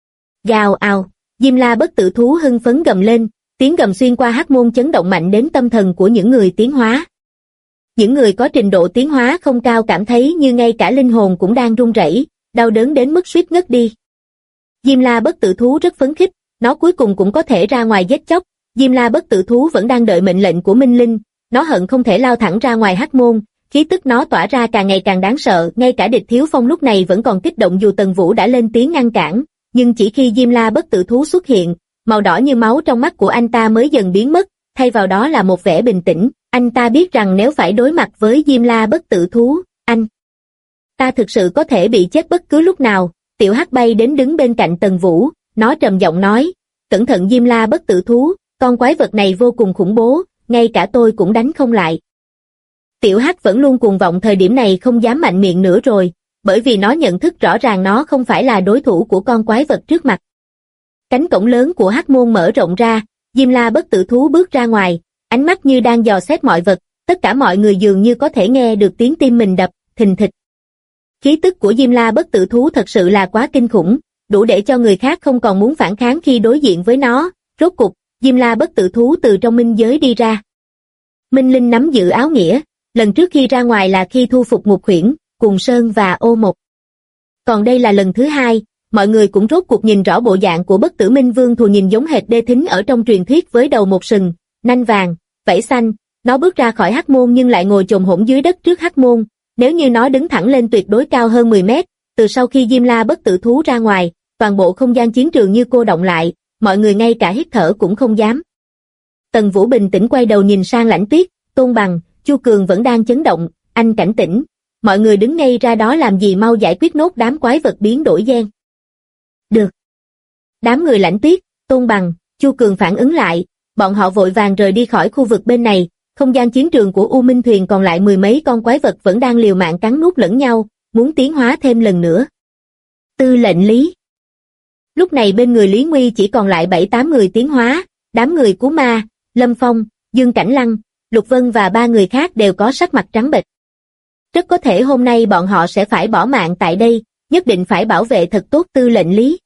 Gào ào, Diêm La bất tử thú hưng phấn gầm lên, tiếng gầm xuyên qua hắc môn chấn động mạnh đến tâm thần của những người tiến hóa. Những người có trình độ tiến hóa không cao cảm thấy như ngay cả linh hồn cũng đang run rẩy, đau đớn đến mức suýt ngất đi. Diêm La bất tử thú rất phấn khích, nó cuối cùng cũng có thể ra ngoài giết chóc. Diêm La bất tử thú vẫn đang đợi mệnh lệnh của Minh Linh, nó hận không thể lao thẳng ra ngoài hắc môn, khí tức nó tỏa ra càng ngày càng đáng sợ, ngay cả Địch Thiếu Phong lúc này vẫn còn kích động dù Tần Vũ đã lên tiếng ngăn cản, nhưng chỉ khi Diêm La bất tử thú xuất hiện, màu đỏ như máu trong mắt của anh ta mới dần biến mất, thay vào đó là một vẻ bình tĩnh. Anh ta biết rằng nếu phải đối mặt với Diêm La bất tử thú, anh ta thực sự có thể bị chết bất cứ lúc nào. Tiểu Hắc bay đến đứng bên cạnh Tần Vũ, nó trầm giọng nói, cẩn thận Diêm La bất tử thú, con quái vật này vô cùng khủng bố, ngay cả tôi cũng đánh không lại. Tiểu Hắc vẫn luôn cuồng vọng, thời điểm này không dám mạnh miệng nữa rồi, bởi vì nó nhận thức rõ ràng nó không phải là đối thủ của con quái vật trước mặt. Cánh cổng lớn của hắc môn mở rộng ra, Diêm La bất tử thú bước ra ngoài, ánh mắt như đang dò xét mọi vật, tất cả mọi người dường như có thể nghe được tiếng tim mình đập, thình thịch. Khí tức của Diêm La bất tử thú thật sự là quá kinh khủng, đủ để cho người khác không còn muốn phản kháng khi đối diện với nó. Rốt cục, Diêm La bất tử thú từ trong minh giới đi ra. Minh Linh nắm giữ áo nghĩa, lần trước khi ra ngoài là khi thu phục Ngục Huyễn, Cùng Sơn và Ô Mộc. Còn đây là lần thứ hai, mọi người cũng rốt cuộc nhìn rõ bộ dạng của bất tử Minh Vương Thù, nhìn giống hệt Đê Thính ở trong truyền thuyết với đầu một sừng, nanh vàng, vảy xanh. Nó bước ra khỏi hắc môn nhưng lại ngồi chồm hổm dưới đất trước hắc môn. Nếu như nó đứng thẳng lên tuyệt đối cao hơn 10 mét. Từ sau khi Diêm La bất tử thú ra ngoài, toàn bộ không gian chiến trường như cô động lại, mọi người ngay cả hít thở cũng không dám. Tần Vũ bình tĩnh quay đầu nhìn sang Lãnh Tuyết, Tôn Bằng, Chu Cường vẫn đang chấn động. Anh cảnh tỉnh, mọi người đứng ngay ra đó làm gì, mau giải quyết nốt đám quái vật biến đổi gen. Được. Đám người Lãnh Tuyết, Tôn Bằng, Chu Cường phản ứng lại, bọn họ vội vàng rời đi khỏi khu vực bên này. Không gian chiến trường của U Minh Thuyền còn lại mười mấy con quái vật vẫn đang liều mạng cắn nuốt lẫn nhau, muốn tiến hóa thêm lần nữa. Tư lệnh Lý. Lúc này bên người Lý Nguy chỉ còn lại 7-8 người tiến hóa, đám người Cú Ma, Lâm Phong, Dương Cảnh Lăng, Lục Vân và 3 người khác đều có sắc mặt trắng bệch. Rất có thể hôm nay bọn họ sẽ phải bỏ mạng tại đây, nhất định phải bảo vệ thật tốt tư lệnh Lý.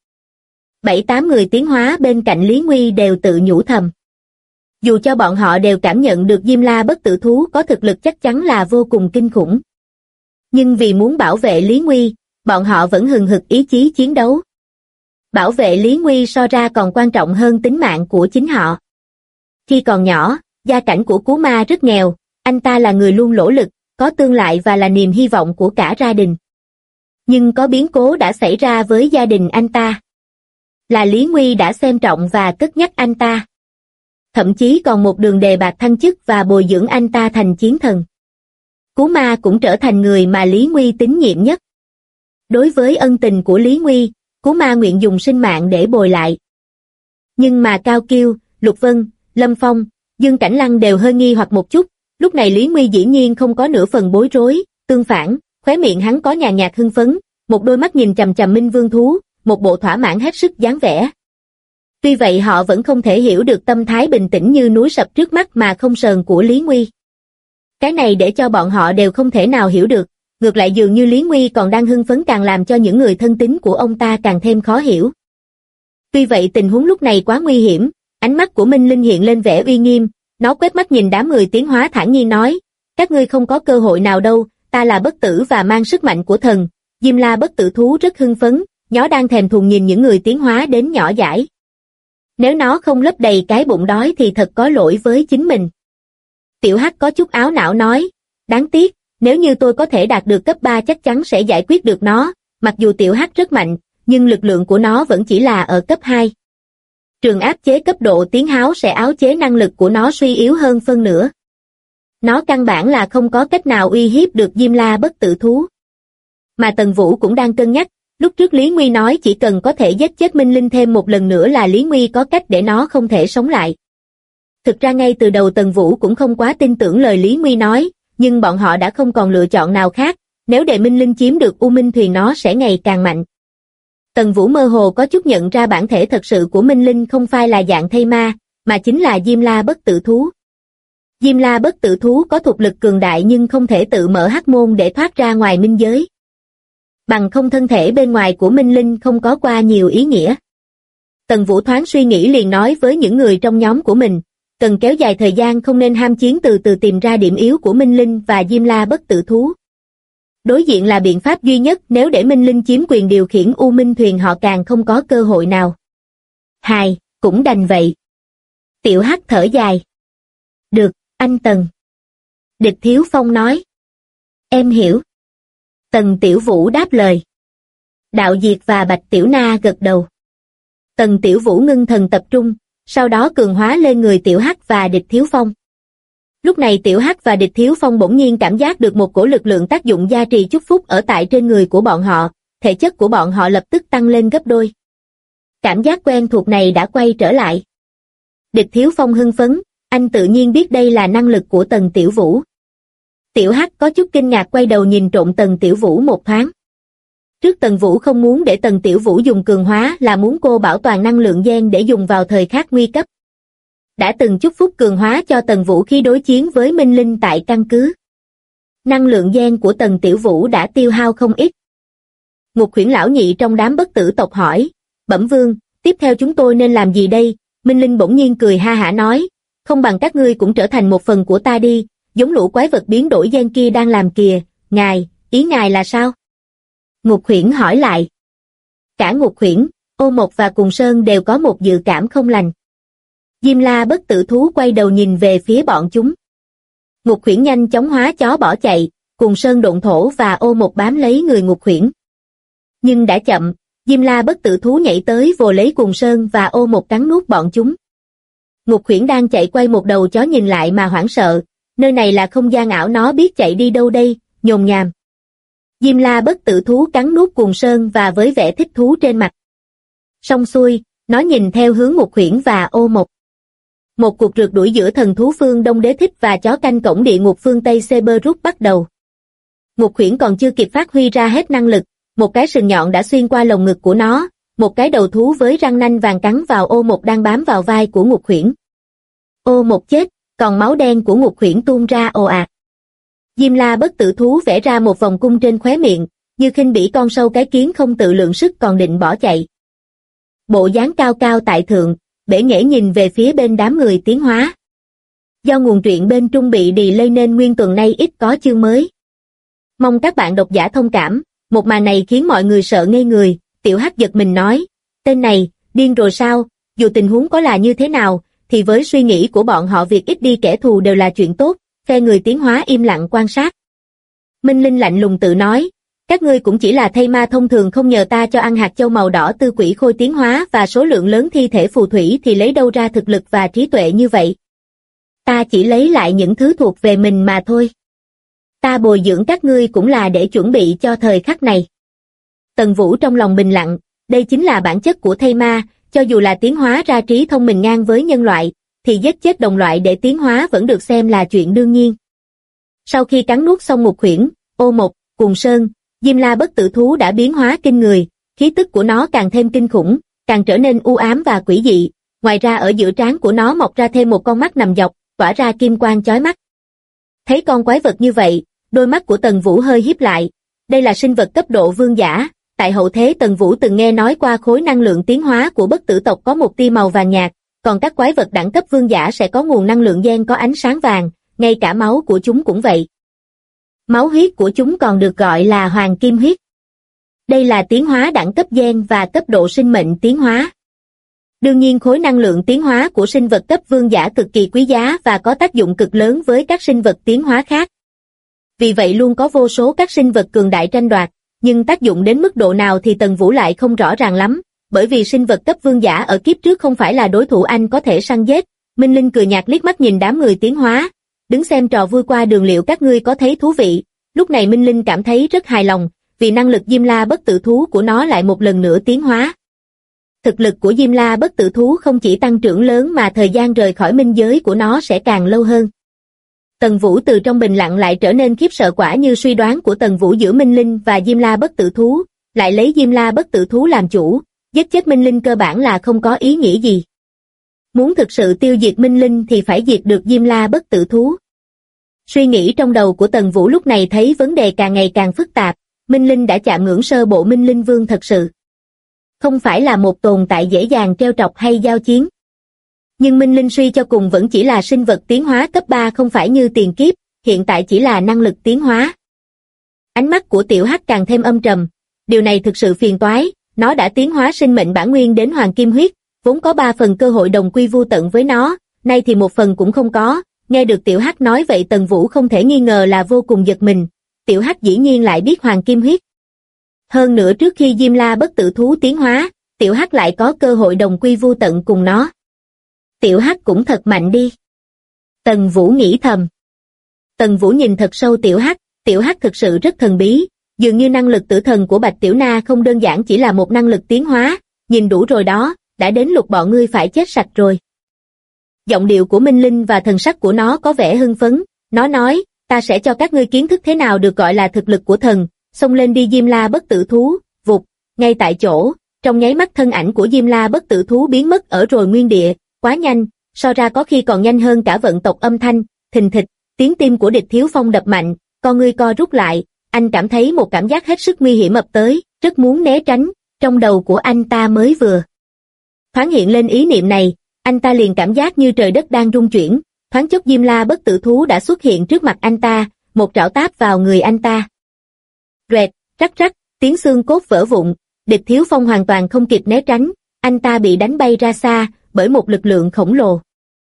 7-8 người tiến hóa bên cạnh Lý Nguy đều tự nhủ thầm. Dù cho bọn họ đều cảm nhận được Diêm La bất tử thú có thực lực chắc chắn là vô cùng kinh khủng. Nhưng vì muốn bảo vệ Lý Nguy, bọn họ vẫn hừng hực ý chí chiến đấu. Bảo vệ Lý Nguy so ra còn quan trọng hơn tính mạng của chính họ. Khi còn nhỏ, gia cảnh của Cú Ma rất nghèo, anh ta là người luôn nỗ lực, có tương lai và là niềm hy vọng của cả gia đình. Nhưng có biến cố đã xảy ra với gia đình anh ta. Là Lý Nguy đã xem trọng và cất nhắc anh ta. Thậm chí còn một đường đề bạt thăng chức và bồi dưỡng anh ta thành chiến thần. Cú Ma cũng trở thành người mà Lý Nguy tín nhiệm nhất. Đối với ân tình của Lý Nguy, Cú Ma nguyện dùng sinh mạng để bồi lại. Nhưng mà Cao Kiêu, Lục Vân, Lâm Phong, Dương Cảnh Lăng đều hơi nghi hoặc một chút. Lúc này Lý Nguy dĩ nhiên không có nửa phần bối rối, tương phản, khóe miệng hắn có nhàn nhạt hưng phấn, một đôi mắt nhìn chằm chằm Minh Vương thú, một bộ thỏa mãn hết sức dáng vẻ. Tuy vậy họ vẫn không thể hiểu được tâm thái bình tĩnh như núi sập trước mắt mà không sờn của Lý Nguy. Cái này để cho bọn họ đều không thể nào hiểu được, ngược lại dường như Lý Nguy còn đang hưng phấn càng làm cho những người thân tín của ông ta càng thêm khó hiểu. Tuy vậy tình huống lúc này quá nguy hiểm, ánh mắt của Minh Linh hiện lên vẻ uy nghiêm, nó quét mắt nhìn đám người tiến hóa thản nhiên nói, các ngươi không có cơ hội nào đâu, ta là bất tử và mang sức mạnh của thần. Diêm La bất tử thú rất hưng phấn, nó đang thèm thuồng nhìn những người tiến hóa đến nhỏ dãi. Nếu nó không lấp đầy cái bụng đói thì thật có lỗi với chính mình. Tiểu Hắc có chút áo não nói, đáng tiếc, nếu như tôi có thể đạt được cấp 3 chắc chắn sẽ giải quyết được nó, mặc dù Tiểu Hắc rất mạnh, nhưng lực lượng của nó vẫn chỉ là ở cấp 2. Trường áp chế cấp độ tiến hóa sẽ áo chế năng lực của nó suy yếu hơn phân nửa. Nó căn bản là không có cách nào uy hiếp được Diêm La bất tử thú. Mà Tần Vũ cũng đang cân nhắc, Lúc trước Lý Nguy nói chỉ cần có thể giết chết Minh Linh thêm một lần nữa là Lý Nguy có cách để nó không thể sống lại. Thực ra ngay từ đầu Tần Vũ cũng không quá tin tưởng lời Lý Nguy nói, nhưng bọn họ đã không còn lựa chọn nào khác, nếu để Minh Linh chiếm được U Minh Thuyền nó sẽ ngày càng mạnh. Tần Vũ mơ hồ có chút nhận ra bản thể thật sự của Minh Linh không phải là dạng thây ma, mà chính là Diêm La Bất Tử Thú. Diêm La Bất Tử Thú có thuộc lực cường đại nhưng không thể tự mở hắc môn để thoát ra ngoài minh giới. Bằng không thân thể bên ngoài của Minh Linh không có qua nhiều ý nghĩa. Tần Vũ thoáng suy nghĩ liền nói với những người trong nhóm của mình, cần kéo dài thời gian không nên ham chiến, từ từ tìm ra điểm yếu của Minh Linh và Diêm La Bất Tử Thú. Đối diện là biện pháp duy nhất, nếu để Minh Linh chiếm quyền điều khiển U Minh Thuyền họ càng không có cơ hội nào. Cũng đành vậy. Tiểu Hắc thở dài. Được, anh Tần. Địch Thiếu Phong nói. Em hiểu. Tần Tiểu Vũ đáp lời. Đạo Diệt và Bạch Tiểu Na gật đầu. Tần Tiểu Vũ ngưng thần tập trung, sau đó cường hóa lên người Tiểu Hắc và Địch Thiếu Phong. Lúc này Tiểu Hắc và Địch Thiếu Phong bỗng nhiên cảm giác được một cổ lực lượng tác dụng gia trì chúc phúc ở tại trên người của bọn họ, thể chất của bọn họ lập tức tăng lên gấp đôi. Cảm giác quen thuộc này đã quay trở lại. Địch Thiếu Phong hưng phấn, anh tự nhiên biết đây là năng lực của Tần Tiểu Vũ. Tiểu Hắc có chút kinh ngạc quay đầu nhìn trộm Tần Tiểu Vũ một thoáng. Trước Tần Vũ không muốn để Tần Tiểu Vũ dùng cường hóa là muốn cô bảo toàn năng lượng gen để dùng vào thời khắc nguy cấp. Đã từng chúc phúc cường hóa cho Tần Vũ khi đối chiến với Minh Linh tại căn cứ. Năng lượng gen của Tần Tiểu Vũ đã tiêu hao không ít. Ngục Khuyển lão nhị trong đám bất tử tộc hỏi, Bẩm Vương, tiếp theo chúng tôi nên làm gì đây? Minh Linh bỗng nhiên cười ha hả nói, không bằng các ngươi cũng trở thành một phần của ta đi, giống lũ quái vật biến đổi gen kia đang làm kìa, ý ngài là sao? Ngục Khuyển hỏi lại. Cả Ngục Khuyển, Ô Mộc và Cùng Sơn đều có một dự cảm không lành. Diêm La Bất Tử Thú quay đầu nhìn về phía bọn chúng. Ngục Khuyển nhanh chóng hóa chó bỏ chạy, Cùng Sơn độn thổ và Ô Mộc bám lấy người Ngục Khuyển. Nhưng đã chậm, Diêm La Bất Tử Thú nhảy tới vồ lấy Cùng Sơn và Ô Mộc cắn nuốt bọn chúng. Ngục Khuyển đang chạy quay một đầu chó nhìn lại mà hoảng sợ, nơi này là không gian ảo, nó biết chạy đi đâu đây, nhồm nhàm. Diêm La Bất Tử Thú cắn nuốt Cùng Sơn và với vẻ thích thú trên mặt. Xong xuôi, nó nhìn theo hướng Ngục Khuyển và Ô Mộc. Một cuộc rượt đuổi giữa thần thú phương Đông Đế Thích và chó canh cổng địa ngục phương Tây Cerberus bắt đầu. Ngục Khuyển còn chưa kịp phát huy ra hết năng lực, một cái sừng nhọn đã xuyên qua lồng ngực của nó, một cái đầu thú với răng nanh vàng cắn vào Ô Mộc đang bám vào vai của Ngục Khuyển. Ô Mộc chết, còn máu đen của Ngục Khuyển tuôn ra ồ ạt. Diêm La Bất Tử Thú vẽ ra một vòng cung trên khóe miệng, như khinh bỉ con sâu cái kiến không tự lượng sức còn định bỏ chạy. Bộ dáng cao cao tại thượng, bể nghễ nhìn về phía bên đám người tiến hóa. Do nguồn truyện bên Trung bị delay nên nguyên tuần nay ít có chương mới. Mong các bạn độc giả thông cảm, một màn này khiến mọi người sợ ngây người. Tiểu Hắc giật mình nói, tên này, điên rồi sao? Dù tình huống có là như thế nào, thì với suy nghĩ của bọn họ việc ít đi kẻ thù đều là chuyện tốt. Phe người tiến hóa im lặng quan sát. Minh Linh lạnh lùng tự nói, các ngươi cũng chỉ là thây ma thông thường, không nhờ ta cho ăn hạt châu màu đỏ tư quỷ khôi tiến hóa và số lượng lớn thi thể phù thủy thì lấy đâu ra thực lực và trí tuệ như vậy. Ta chỉ lấy lại những thứ thuộc về mình mà thôi. Ta bồi dưỡng các ngươi cũng là để chuẩn bị cho thời khắc này. Tần Vũ trong lòng bình lặng, đây chính là bản chất của thây ma, cho dù là tiến hóa ra trí thông minh ngang với nhân loại, thì giết chết đồng loại để tiến hóa vẫn được xem là chuyện đương nhiên. Sau khi cắn nuốt xong Ngục Khuyển, Ô Mộc, Cùng Sơn, Diêm La Bất Tử Thú đã biến hóa kinh người, khí tức của nó càng thêm kinh khủng, càng trở nên u ám và quỷ dị, ngoài ra ở giữa trán của nó mọc ra thêm một con mắt nằm dọc, tỏa ra kim quang chói mắt. Thấy con quái vật như vậy, đôi mắt của Tần Vũ hơi híp lại, đây là sinh vật cấp độ vương giả, tại hậu thế Tần Vũ từng nghe nói qua khối năng lượng tiến hóa của bất tử tộc có một tia màu vàng nhạt, còn các quái vật đẳng cấp vương giả sẽ có nguồn năng lượng gen có ánh sáng vàng, ngay cả máu của chúng cũng vậy. Máu huyết của chúng còn được gọi là hoàng kim huyết. Đây là tiến hóa đẳng cấp gen và cấp độ sinh mệnh tiến hóa. Đương nhiên khối năng lượng tiến hóa của sinh vật cấp vương giả cực kỳ quý giá và có tác dụng cực lớn với các sinh vật tiến hóa khác. Vì vậy luôn có vô số các sinh vật cường đại tranh đoạt, nhưng tác dụng đến mức độ nào thì Tần Vũ lại không rõ ràng lắm, bởi vì sinh vật cấp vương giả ở kiếp trước không phải là đối thủ anh có thể săn giết. Minh Linh cười nhạt liếc mắt nhìn đám người tiến hóa, đứng xem trò vui qua đường, liệu các ngươi có thấy thú vị. Lúc này Minh Linh cảm thấy rất hài lòng, vì năng lực Diêm La bất tử thú của nó lại một lần nữa tiến hóa. Thực lực của Diêm La bất tử thú không chỉ tăng trưởng lớn mà thời gian rời khỏi minh giới của nó sẽ càng lâu hơn. Tần Vũ từ trong bình lặng lại trở nên khiếp sợ, quả như suy đoán của Tần Vũ giữa Minh Linh và Diêm La bất tử thú, lại lấy Diêm La bất tử thú làm chủ, giết chết Minh Linh cơ bản là không có ý nghĩa gì. Muốn thực sự tiêu diệt Minh Linh thì phải diệt được Diêm La bất tử thú. Suy nghĩ trong đầu của Tần Vũ lúc này thấy vấn đề càng ngày càng phức tạp, Minh Linh đã chạm ngưỡng sơ bộ Minh Linh Vương thật sự. Không phải là một tồn tại dễ dàng trêu chọc hay giao chiến. Nhưng Minh Linh suy cho cùng vẫn chỉ là sinh vật tiến hóa cấp 3, không phải như tiền kiếp, hiện tại chỉ là năng lực tiến hóa. Ánh mắt của Tiểu Hắc càng thêm âm trầm, điều này thực sự phiền toái, nó đã tiến hóa sinh mệnh bản nguyên đến hoàng kim huyết, vốn có 3 phần cơ hội đồng quy vu tận với nó, nay thì 1 phần cũng không có. Nghe được Tiểu Hắc nói vậy Tần Vũ không thể nghi ngờ là vô cùng giật mình, Tiểu Hắc dĩ nhiên lại biết hoàng kim huyết. Hơn nữa trước khi Diêm La bất tử thú tiến hóa, Tiểu Hắc lại có cơ hội đồng quy vu tận cùng nó. Tiểu Hắc cũng thật mạnh đi. Tần Vũ nghĩ thầm. Tần Vũ nhìn thật sâu Tiểu Hắc thực sự rất thần bí, dường như năng lực tử thần của Bạch Tiểu Na không đơn giản chỉ là một năng lực tiến hóa, nhìn đủ rồi đó, đã đến lượt bọn ngươi phải chết sạch rồi. Giọng điệu của Minh Linh và thần sắc của nó có vẻ hưng phấn, nó nói, ta sẽ cho các ngươi kiến thức thế nào được gọi là thực lực của thần, xông lên đi. Diêm La bất tử thú, vụt, ngay tại chỗ, trong nháy mắt thân ảnh của Diêm La bất tử thú biến mất ở rồi nguyên địa, quá nhanh, so ra có khi còn nhanh hơn cả vận tộc âm thanh, thình thịch, tiếng tim của Địch Thiếu Phong đập mạnh, con ngươi co rút lại, anh cảm thấy một cảm giác hết sức nguy hiểm ập tới, rất muốn né tránh, trong đầu của anh ta mới vừa thoáng hiện lên ý niệm này, anh ta liền cảm giác như trời đất đang rung chuyển, thoáng chốc Diêm La bất tử thú đã xuất hiện trước mặt anh ta, một trảo táp vào người anh ta. Rẹt, rắc rắc, tiếng xương cốt vỡ vụn, Địch Thiếu Phong hoàn toàn không kịp né tránh, anh ta bị đánh bay ra xa, bởi một lực lượng khổng lồ.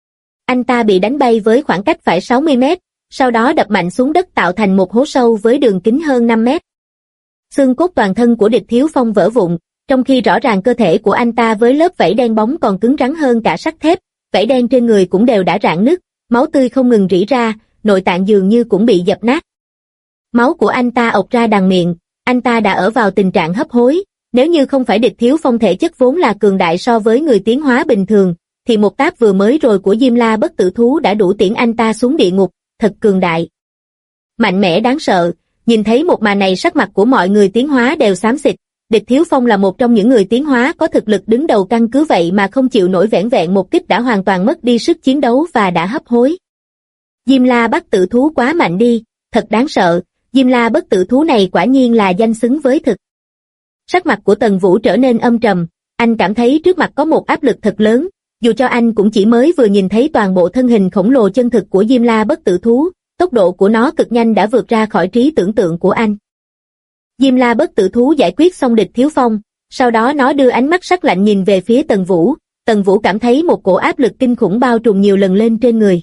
Anh ta bị đánh bay với khoảng cách phải 60 mét, sau đó đập mạnh xuống đất tạo thành một hố sâu với đường kính hơn 5 mét. Xương cốt toàn thân của Địch Thiếu Phong vỡ vụn, trong khi rõ ràng cơ thể của anh ta với lớp vảy đen bóng còn cứng rắn hơn cả sắt thép, vảy đen trên người cũng đều đã rạn nứt, máu tươi không ngừng rỉ ra, nội tạng dường như cũng bị dập nát. Máu của anh ta ộc ra đằng miệng, anh ta đã ở vào tình trạng hấp hối, nếu như không phải Địch Thiếu Phong thể chất vốn là cường đại so với người tiến hóa bình thường, thì một táp vừa mới rồi của Diêm La bất tử thú đã đủ tiễn anh ta xuống địa ngục, thật cường đại. Mạnh mẽ đáng sợ, nhìn thấy một màn này sắc mặt của mọi người tiến hóa đều xám xịt, Địch Thiếu Phong là một trong những người tiến hóa có thực lực đứng đầu căn cứ vậy mà không chịu nổi vẻn vẹn một kích đã hoàn toàn mất đi sức chiến đấu và đã hấp hối. Diêm La bất tử thú quá mạnh đi, thật đáng sợ, Diêm La bất tử thú này quả nhiên là danh xứng với thực. Sắc mặt của Tần Vũ trở nên âm trầm, anh cảm thấy trước mặt có một áp lực thật lớn, dù cho anh cũng chỉ mới vừa nhìn thấy toàn bộ thân hình khổng lồ chân thực của Diêm La bất tử thú, tốc độ của nó cực nhanh đã vượt ra khỏi trí tưởng tượng của anh. Diêm La bất tử thú giải quyết xong Địch Thiếu Phong, sau đó nó đưa ánh mắt sắc lạnh nhìn về phía Tần Vũ cảm thấy một cổ áp lực kinh khủng bao trùm nhiều lần lên trên người.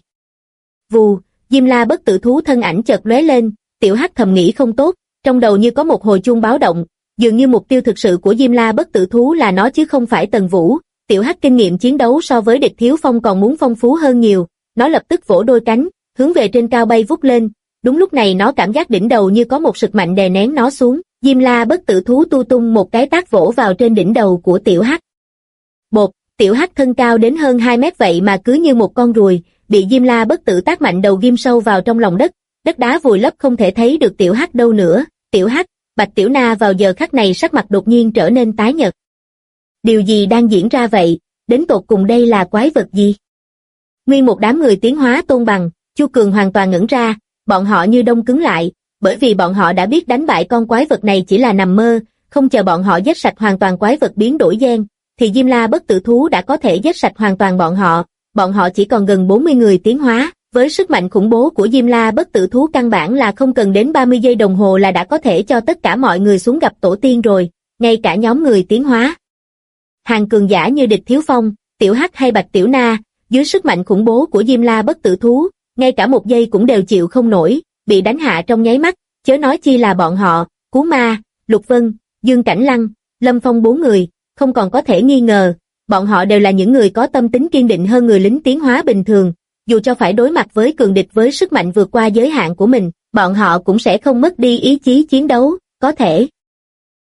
Vù, Diêm La bất tử thú thân ảnh chợt lóe lên, Tiểu Hắc thầm nghĩ không tốt, trong đầu như có một hồi chuông báo động, dường như mục tiêu thực sự của Diêm La bất tử thú là nó chứ không phải Tần Vũ. Tiểu Hắc kinh nghiệm chiến đấu so với Địch Thiếu Phong còn muốn phong phú hơn nhiều, nó lập tức vỗ đôi cánh, hướng về trên cao bay vút lên. Đúng lúc này nó cảm giác đỉnh đầu như có một sức mạnh đè nén nó xuống, Diêm La bất tử thú tu tung một cái tác vỗ vào trên đỉnh đầu của Tiểu Hắc. Bột, Tiểu Hắc thân cao đến hơn 2 mét vậy mà cứ như một con ruồi, bị Diêm La bất tử tác mạnh đầu ghim sâu vào trong lòng đất, đất đá vùi lấp không thể thấy được Tiểu Hắc đâu nữa. Tiểu Hắc, Bạch Tiểu Na vào giờ khắc này sắc mặt đột nhiên trở nên tái nhợt. Điều gì đang diễn ra vậy, đến tột cùng đây là quái vật gì? Nguyên một đám người tiến hóa tôn bằng, Chu Cường hoàn toàn ngẩn ra, bọn họ như đông cứng lại, bởi vì bọn họ đã biết đánh bại con quái vật này chỉ là nằm mơ, không chờ bọn họ giết sạch hoàn toàn quái vật biến đổi gen, thì Diêm La bất tử thú đã có thể giết sạch hoàn toàn bọn họ chỉ còn gần 40 người tiến hóa, với sức mạnh khủng bố của Diêm La bất tử thú căn bản là không cần đến 30 giây đồng hồ là đã có thể cho tất cả mọi người xuống gặp tổ tiên rồi, ngay cả nhóm người tiến hóa. Hàng cường giả như Địch Thiếu Phong, Tiểu Hắc hay Bạch Tiểu Na, dưới sức mạnh khủng bố của Diêm La bất tử thú, ngay cả một giây cũng đều chịu không nổi, bị đánh hạ trong nháy mắt, chớ nói chi là bọn họ, Cú Ma, Lục Vân, Dương Cảnh Lăng, Lâm Phong 4 người, không còn có thể nghi ngờ, bọn họ đều là những người có tâm tính kiên định hơn người lính tiến hóa bình thường, dù cho phải đối mặt với cường địch với sức mạnh vượt qua giới hạn của mình, bọn họ cũng sẽ không mất đi ý chí chiến đấu, có thể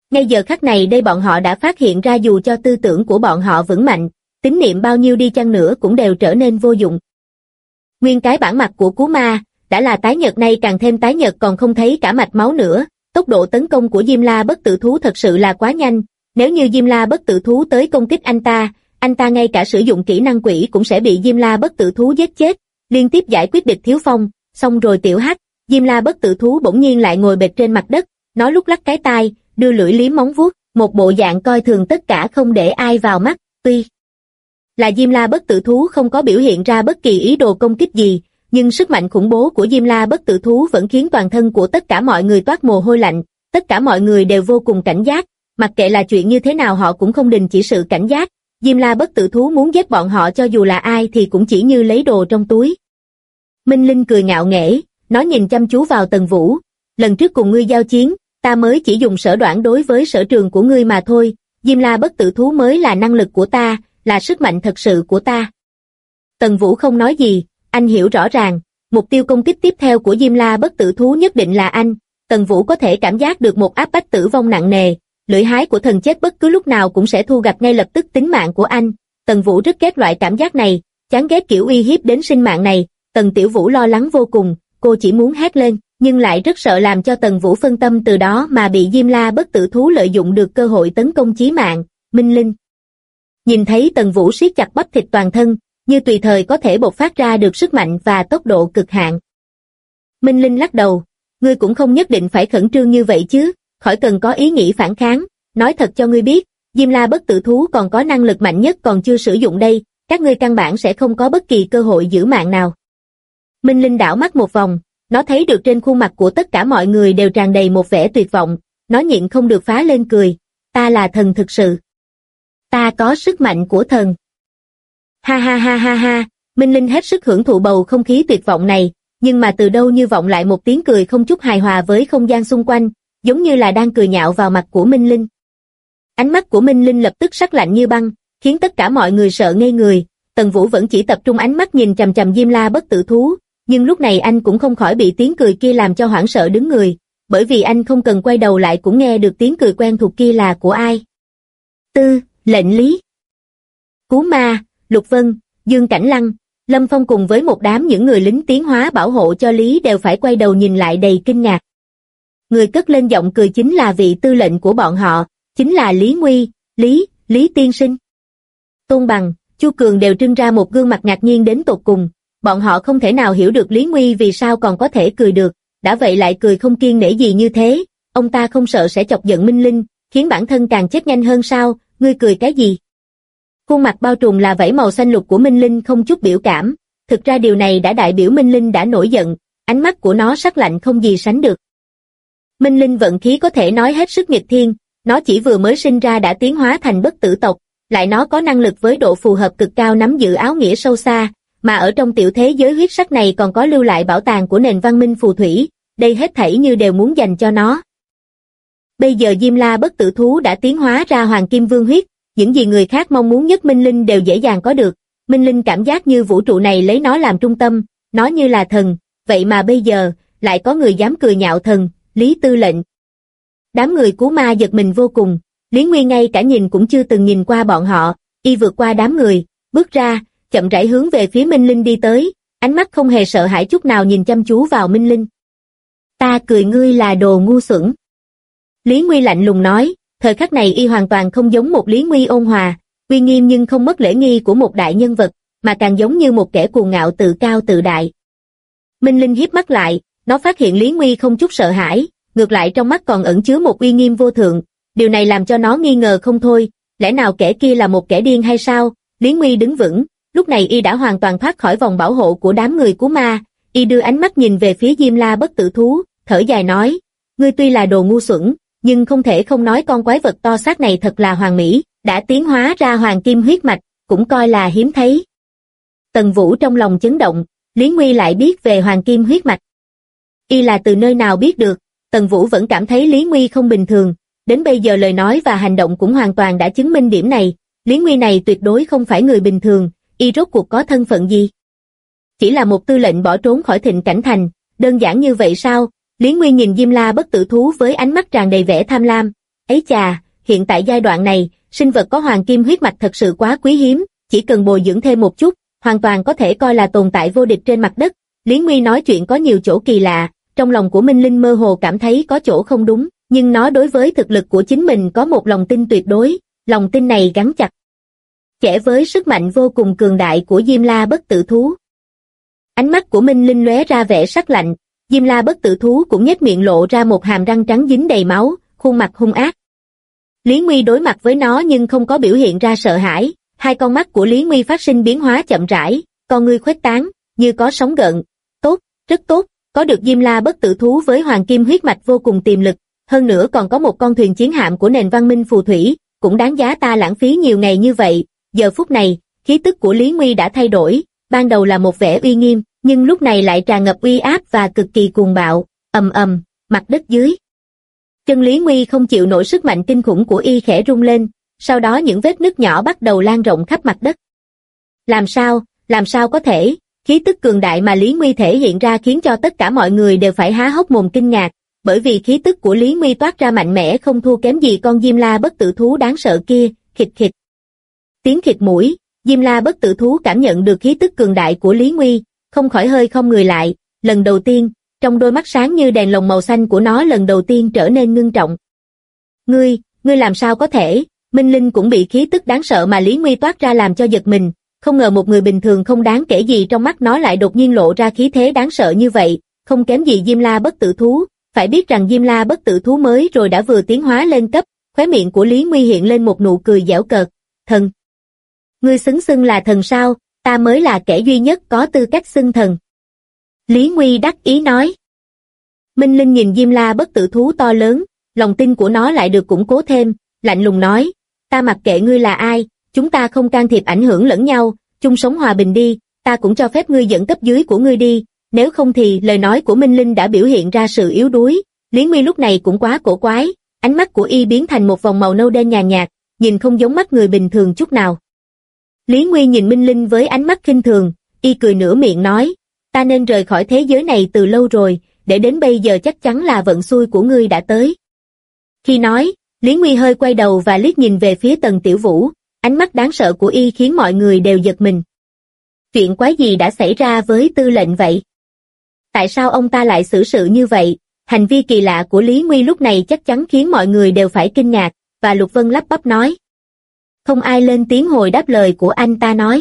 Ngay giờ khắc này đây bọn họ đã phát hiện ra dù cho tư tưởng của bọn họ vững mạnh, tín niệm bao nhiêu đi chăng nữa cũng đều trở nên vô dụng. Nguyên cái bản mặt của Cú Ma đã là tái nhợt, nay càng thêm tái nhợt, còn không thấy cả mạch máu nữa. Tốc độ tấn công của Diêm La Bất Tử Thú thật sự là quá nhanh, nếu như Diêm La Bất Tử Thú tới công kích anh ta ngay cả sử dụng kỹ năng quỷ cũng sẽ bị Diêm La Bất Tử Thú giết chết. Liên tiếp giải quyết địch Thiếu Phong, xong rồi tiểu hắc, Diêm La Bất Tử Thú bỗng nhiên lại ngồi bệt trên mặt đất, nó lúc lắc cái tai, đưa lưỡi liếm móng vuốt, một bộ dạng coi thường tất cả không để ai vào mắt. Tuy là Diêm La Bất Tử Thú không có biểu hiện ra bất kỳ ý đồ công kích gì, nhưng sức mạnh khủng bố của Diêm La Bất Tử Thú vẫn khiến toàn thân của tất cả mọi người toát mồ hôi lạnh. Tất cả mọi người đều vô cùng cảnh giác, mặc kệ là chuyện như thế nào họ cũng không đình chỉ sự cảnh giác. Diêm La Bất Tử Thú muốn giết bọn họ cho dù là ai thì cũng chỉ như lấy đồ trong túi. Minh Linh cười ngạo nghễ, nó nhìn chăm chú vào Tần Vũ. Lần trước cùng ngươi giao chiến, ta mới chỉ dùng sở đoản đối với sở trường của ngươi mà thôi. Diêm La Bất Tử Thú mới là năng lực của ta, là sức mạnh thật sự của ta. Tần Vũ không nói gì, anh hiểu rõ ràng, mục tiêu công kích tiếp theo của Diêm La Bất Tử Thú nhất định là anh. Tần Vũ có thể cảm giác được một áp bách tử vong nặng nề, lưỡi hái của thần chết bất cứ lúc nào cũng sẽ thu gặt ngay lập tức tính mạng của anh. Tần Vũ rất ghét loại cảm giác này, chán ghét kiểu uy hiếp đến sinh mạng này. Tần Tiểu Vũ lo lắng vô cùng, cô chỉ muốn hét lên, nhưng lại rất sợ làm cho Tần Vũ phân tâm, từ đó mà bị Diêm La Bất Tử Thú lợi dụng được cơ hội tấn công chí mạng. Minh Linh nhìn thấy Tần Vũ siết chặt bắp thịt toàn thân, như tùy thời có thể bộc phát ra được sức mạnh và tốc độ cực hạn. Minh Linh lắc đầu, ngươi cũng không nhất định phải khẩn trương như vậy chứ, khỏi cần có ý nghĩ phản kháng, nói thật cho ngươi biết, Diêm La Bất Tử Thú còn có năng lực mạnh nhất còn chưa sử dụng đây, các ngươi căn bản sẽ không có bất kỳ cơ hội giữ mạng nào. Minh Linh đảo mắt một vòng, nó thấy được trên khuôn mặt của tất cả mọi người đều tràn đầy một vẻ tuyệt vọng, nó nhịn không được phá lên cười, ta là thần thực sự. Ta có sức mạnh của thần. Ha ha ha ha ha, Minh Linh hết sức hưởng thụ bầu không khí tuyệt vọng này, nhưng mà từ đâu như vọng lại một tiếng cười không chút hài hòa với không gian xung quanh, giống như là đang cười nhạo vào mặt của Minh Linh. Ánh mắt của Minh Linh lập tức sắc lạnh như băng, khiến tất cả mọi người sợ ngây người. Tần Vũ vẫn chỉ tập trung ánh mắt nhìn chằm chằm Diêm La Bất Tử Thú, nhưng lúc này anh cũng không khỏi bị tiếng cười kia làm cho hoảng sợ đứng người, bởi vì anh không cần quay đầu lại cũng nghe được tiếng cười quen thuộc kia là của ai. Lệnh Lý, Cú Ma, Lục Vân, Dương Cảnh Lăng, Lâm Phong cùng với một đám những người lính tiến hóa bảo hộ cho Lý đều phải quay đầu nhìn lại đầy kinh ngạc. Người cất lên giọng cười chính là vị tư lệnh của bọn họ, chính là Lý Nguy, Lý tiên sinh. Tôn Bằng, Chu Cường đều trưng ra một gương mặt ngạc nhiên đến tột cùng, bọn họ không thể nào hiểu được Lý Nguy vì sao còn có thể cười được, đã vậy lại cười không kiêng nể gì như thế, ông ta không sợ sẽ chọc giận Minh Linh, khiến bản thân càng chết nhanh hơn sao, ngươi cười cái gì? Khuôn mặt bao trùm là vảy màu xanh lục của Minh Linh không chút biểu cảm, thực ra điều này đã đại biểu Minh Linh đã nổi giận, ánh mắt của nó sắc lạnh không gì sánh được. Minh Linh vận khí có thể nói hết sức nghịch thiên, nó chỉ vừa mới sinh ra đã tiến hóa thành bất tử tộc, lại nó có năng lực với độ phù hợp cực cao nắm giữ áo nghĩa sâu xa, mà ở trong tiểu thế giới huyết sắc này còn có lưu lại bảo tàng của nền văn minh phù thủy, đây hết thảy như đều muốn dành cho nó. Bây giờ Diêm La Bất Tử Thú đã tiến hóa ra Hoàng Kim Vương huyết, những gì người khác mong muốn nhất Minh Linh đều dễ dàng có được. Minh Linh cảm giác như vũ trụ này lấy nó làm trung tâm, nó như là thần, vậy mà bây giờ lại có người dám cười nhạo thần, Lý tư lệnh. Đám người Cú Ma giật mình vô cùng, Lý Nguyên ngay cả nhìn cũng chưa từng nhìn qua bọn họ, y vượt qua đám người, bước ra, chậm rãi hướng về phía Minh Linh đi tới, ánh mắt không hề sợ hãi chút nào nhìn chăm chú vào Minh Linh. Ta cười ngươi là đồ ngu xuẩn. Lý Nguy lạnh lùng nói, thời khắc này y hoàn toàn không giống một Lý Nguy ôn hòa, uy nghiêm nhưng không mất lễ nghi của một đại nhân vật, mà càng giống như một kẻ cuồng ngạo tự cao tự đại. Minh Linh hiếp mắt lại, nó phát hiện Lý Nguy không chút sợ hãi, ngược lại trong mắt còn ẩn chứa một uy nghiêm vô thượng, điều này làm cho nó nghi ngờ không thôi, lẽ nào kẻ kia là một kẻ điên hay sao? Lý Nguy đứng vững, lúc này y đã hoàn toàn thoát khỏi vòng bảo hộ của đám người Cú Ma, y đưa ánh mắt nhìn về phía Diêm La Bất Tử Thú, thở dài nói, ngươi tuy là đồ ngu xuẩn, nhưng không thể không nói con quái vật to xác này thật là hoàn mỹ, đã tiến hóa ra hoàng kim huyết mạch, cũng coi là hiếm thấy. Tần Vũ trong lòng chấn động, Lý Nguy lại biết về hoàng kim huyết mạch. Y là từ nơi nào biết được? Tần Vũ vẫn cảm thấy Lý Nguy không bình thường, đến bây giờ lời nói và hành động cũng hoàn toàn đã chứng minh điểm này, Lý Nguy này tuyệt đối không phải người bình thường, y rốt cuộc có thân phận gì? Chỉ là một tư lệnh bỏ trốn khỏi Thịnh Cảnh Thành, đơn giản như vậy sao? Lý Nguy nhìn Diêm La Bất Tử Thú với ánh mắt tràn đầy vẻ tham lam, Ấy chà, hiện tại giai đoạn này, sinh vật có hoàng kim huyết mạch thật sự quá quý hiếm, chỉ cần bồi dưỡng thêm một chút, hoàn toàn có thể coi là tồn tại vô địch trên mặt đất. Lý Nguy nói chuyện có nhiều chỗ kỳ lạ, trong lòng của Minh Linh mơ hồ cảm thấy có chỗ không đúng, nhưng nó đối với thực lực của chính mình có một lòng tin tuyệt đối, lòng tin này gắn chặt chẽ với sức mạnh vô cùng cường đại của Diêm La bất tử thú. Ánh mắt của Minh Linh lóe ra vẻ sắc lạnh, Diêm La bất tử thú cũng nhếch miệng lộ ra một hàm răng trắng dính đầy máu, khuôn mặt hung ác. Lý Nguy đối mặt với nó nhưng không có biểu hiện ra sợ hãi, hai con mắt của Lý Nguy phát sinh biến hóa chậm rãi, con ngươi khuếch tán, như có sóng gợn. Tốt, rất tốt, có được Diêm La bất tử thú với hoàng kim huyết mạch vô cùng tiềm lực, hơn nữa còn có một con thuyền chiến hạm của nền văn minh phù thủy, cũng đáng giá ta lãng phí nhiều ngày như vậy. Giờ phút này, khí tức của Lý Nguy đã thay đổi, ban đầu là một vẻ uy nghiêm, nhưng lúc này lại tràn ngập uy áp và cực kỳ cuồng bạo. Ầm ầm, mặt đất dưới chân Lý Nguy không chịu nổi sức mạnh kinh khủng của y khẽ rung lên, sau đó những vết nứt nhỏ bắt đầu lan rộng khắp mặt đất. Làm sao có thể, khí tức cường đại mà Lý Nguy thể hiện ra khiến cho tất cả mọi người đều phải há hốc mồm kinh ngạc, bởi vì khí tức của Lý Nguy toát ra mạnh mẽ không thua kém gì con Diêm La bất tử thú đáng sợ kia. Khịt khịt. Tiếng khịt mũi, Diêm La bất tử thú cảm nhận được khí tức cường đại của Lý Nguy, không khỏi hơi không người lại, lần đầu tiên, trong đôi mắt sáng như đèn lồng màu xanh của nó lần đầu tiên trở nên ngưng trọng. Ngươi làm sao có thể? Minh Linh cũng bị khí tức đáng sợ mà Lý Nguy toát ra làm cho giật mình, không ngờ một người bình thường không đáng kể gì trong mắt nó lại đột nhiên lộ ra khí thế đáng sợ như vậy, không kém gì Diêm La bất tử thú, phải biết rằng Diêm La bất tử thú mới rồi đã vừa tiến hóa lên cấp, khóe miệng của Lý Nguy hiện lên một nụ cười giễu cợt. Thần? Ngươi xưng là thần sao? Ta mới là kẻ duy nhất có tư cách xưng thần. Lý Nguy đắc ý nói. Minh Linh nhìn Diêm La bất tử thú to lớn, lòng tin của nó lại được củng cố thêm, lạnh lùng nói, ta mặc kệ ngươi là ai, chúng ta không can thiệp ảnh hưởng lẫn nhau, chung sống hòa bình đi, ta cũng cho phép ngươi dẫn cấp dưới của ngươi đi, nếu không thì lời nói của Minh Linh đã biểu hiện ra sự yếu đuối. Lý Nguy lúc này cũng quá cổ quái, ánh mắt của y biến thành một vòng màu nâu đen nhàn nhạt, nhìn không giống mắt người bình thường chút nào. Lý Nguy nhìn Minh Linh với ánh mắt khinh thường, y cười nửa miệng nói, ta nên rời khỏi thế giới này từ lâu rồi, để đến bây giờ chắc chắn là vận xui của ngươi đã tới. Khi nói, Lý Nguy hơi quay đầu và liếc nhìn về phía Tần Tiểu Vũ, ánh mắt đáng sợ của y khiến mọi người đều giật mình. Chuyện quái gì đã xảy ra với tư lệnh vậy? Tại sao ông ta lại xử sự như vậy? Hành vi kỳ lạ của Lý Nguy lúc này chắc chắn khiến mọi người đều phải kinh ngạc, và Lục Vân lắp bắp nói. Không ai lên tiếng hồi đáp lời của anh ta nói.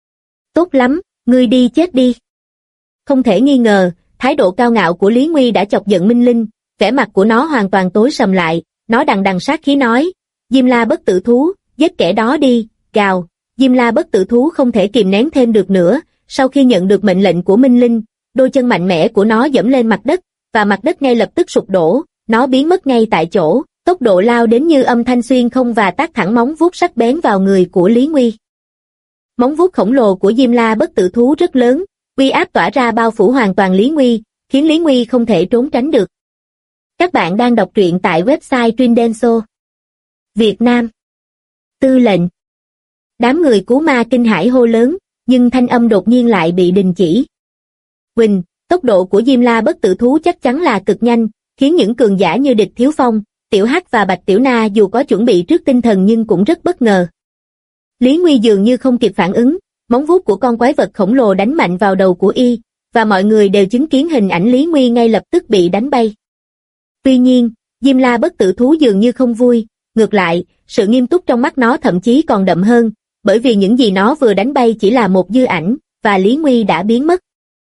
Tốt lắm, ngươi đi chết đi. Không thể nghi ngờ, thái độ cao ngạo của Lý Nguy đã chọc giận Minh Linh, vẻ mặt của nó hoàn toàn tối sầm lại, nó đằng đằng sát khí nói, Diêm La bất tử thú, giết kẻ đó đi, gào. Diêm La bất tử thú không thể kìm nén thêm được nữa, sau khi nhận được mệnh lệnh của Minh Linh, đôi chân mạnh mẽ của nó giẫm lên mặt đất, và mặt đất ngay lập tức sụp đổ, nó biến mất ngay tại chỗ, tốc độ lao đến như âm thanh xuyên không và tác thẳng móng vuốt sắc bén vào người của Lý Nguy. Móng vuốt khổng lồ của Diêm La bất tử thú rất lớn, uy áp tỏa ra bao phủ hoàn toàn Lý Nguy, khiến Lý Nguy không thể trốn tránh được. Các bạn đang đọc truyện tại website Trindenso. Việt Nam. Tư lệnh. Đám người cứu ma kinh hãi hô lớn, nhưng thanh âm đột nhiên lại bị đình chỉ. Quỳnh, tốc độ của Diêm La bất tử thú chắc chắn là cực nhanh, khiến những cường giả như Địch Thiếu Phong, Tiểu Hắc và Bạch Tiểu Na dù có chuẩn bị trước tinh thần nhưng cũng rất bất ngờ. Lý Nguy dường như không kịp phản ứng, móng vuốt của con quái vật khổng lồ đánh mạnh vào đầu của y, và mọi người đều chứng kiến hình ảnh Lý Nguy ngay lập tức bị đánh bay. Tuy nhiên, Diêm La bất tử thú dường như không vui, ngược lại, sự nghiêm túc trong mắt nó thậm chí còn đậm hơn, bởi vì những gì nó vừa đánh bay chỉ là một dư ảnh, và Lý Nguy đã biến mất.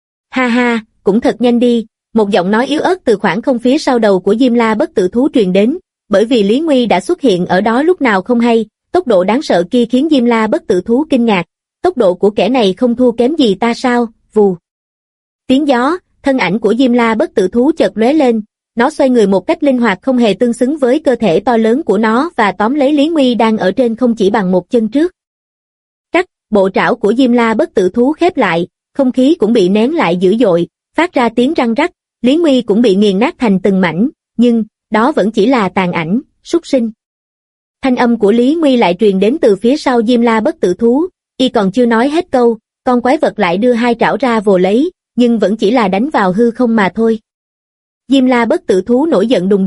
Ha ha, cũng thật nhanh đi, một giọng nói yếu ớt từ khoảng không phía sau đầu của Diêm La bất tử thú truyền đến, bởi vì Lý Nguy đã xuất hiện ở đó lúc nào không hay, tốc độ đáng sợ kia khiến Diêm La bất tử thú kinh ngạc, tốc độ của kẻ này không thua kém gì ta sao? Vù. Tiếng gió, thân ảnh của Diêm La bất tử thú chợt lóe lên, nó xoay người một cách linh hoạt không hề tương xứng với cơ thể to lớn của nó và tóm lấy Lý Nguy đang ở trên không chỉ bằng một chân trước. Cắt, bộ trảo của Diêm La bất tử thú khép lại, không khí cũng bị nén lại dữ dội, phát ra tiếng răng rắc, Lý Nguy cũng bị nghiền nát thành từng mảnh, nhưng đó vẫn chỉ là tàn ảnh, súc sinh. Thanh âm của Lý Nguy lại truyền đến từ phía sau Diêm La bất tử thú, y còn chưa nói hết câu, con quái vật lại đưa hai trảo ra vồ lấy, nhưng vẫn chỉ là đánh vào hư không mà thôi. Diêm La bất tử thú nổi giận đùng đùng,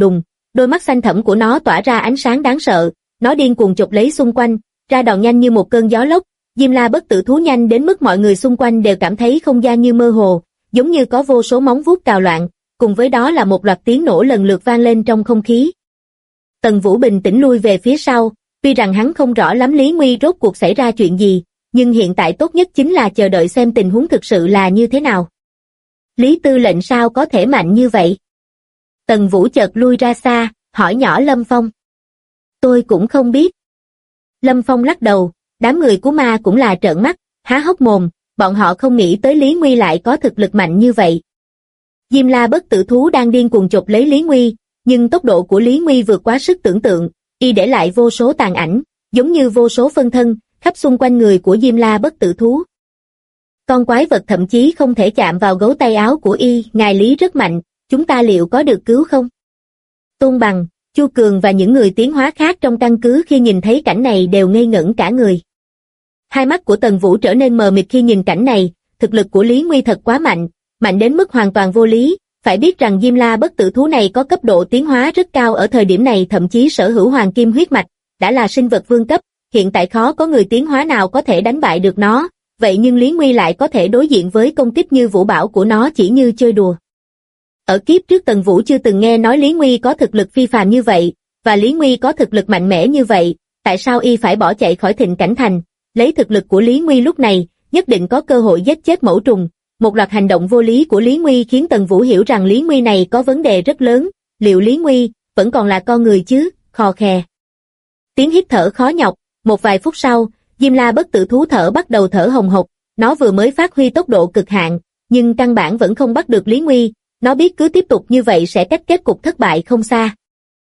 đôi mắt xanh thẫm của nó tỏa ra ánh sáng đáng sợ, nó điên cuồng chộp lấy xung quanh, ra đòn nhanh như một cơn gió lốc. Diêm La bất tử thú nhanh đến mức mọi người xung quanh đều cảm thấy không gian như mơ hồ, giống như có vô số móng vuốt cào loạn, cùng với đó là một loạt tiếng nổ lần lượt vang lên trong không khí. Tần Vũ bình tĩnh lui về phía sau, tuy rằng hắn không rõ lắm Lý Nguy rốt cuộc xảy ra chuyện gì, nhưng hiện tại tốt nhất chính là chờ đợi xem tình huống thực sự là như thế nào. Lý tư lệnh sao có thể mạnh như vậy? Tần Vũ chợt lui ra xa, hỏi nhỏ Lâm Phong. Tôi cũng không biết. Lâm Phong lắc đầu, đám người của ma cũng là trợn mắt, há hốc mồm, bọn họ không nghĩ tới Lý Nguy lại có thực lực mạnh như vậy. Diêm La bất tử thú đang điên cuồng chộp lấy Lý Nguy, nhưng tốc độ của Lý Nguy vượt quá sức tưởng tượng, y để lại vô số tàn ảnh, giống như vô số phân thân, khắp xung quanh người của Diêm La bất tử thú. Con quái vật thậm chí không thể chạm vào gấu tay áo của y, ngài Lý rất mạnh, chúng ta liệu có được cứu không? Tôn Bằng, Chu Cường và những người tiến hóa khác trong căn cứ khi nhìn thấy cảnh này đều ngây ngẩn cả người. Hai mắt của Tần Vũ trở nên mờ mịt khi nhìn cảnh này, thực lực của Lý Nguy thật quá mạnh, mạnh đến mức hoàn toàn vô lý, phải biết rằng Diêm La bất tử thú này có cấp độ tiến hóa rất cao ở thời điểm này, thậm chí sở hữu hoàng kim huyết mạch, đã là sinh vật vương cấp, hiện tại khó có người tiến hóa nào có thể đánh bại được nó, vậy nhưng Lý Nguy lại có thể đối diện với công kích như vũ bão của nó chỉ như chơi đùa. Ở kiếp trước Tần Vũ chưa từng nghe nói Lý Nguy có thực lực phi phàm như vậy, và Lý Nguy có thực lực mạnh mẽ như vậy, tại sao y phải bỏ chạy khỏi Thịnh Cảnh Thành? Lấy thực lực của Lý Nguy lúc này, nhất định có cơ hội giết chết mẫu trùng. Một loạt hành động vô lý của Lý Nguy khiến Tần Vũ hiểu rằng Lý Nguy này có vấn đề rất lớn, liệu Lý Nguy vẫn còn là con người chứ? Khò khè. Tiếng hít thở khó nhọc, một vài phút sau, Diêm La bất tử thú bắt đầu thở hồng hộc, nó vừa mới phát huy tốc độ cực hạn, nhưng căn bản vẫn không bắt được Lý Nguy, nó biết cứ tiếp tục như vậy sẽ cách kết cục thất bại không xa.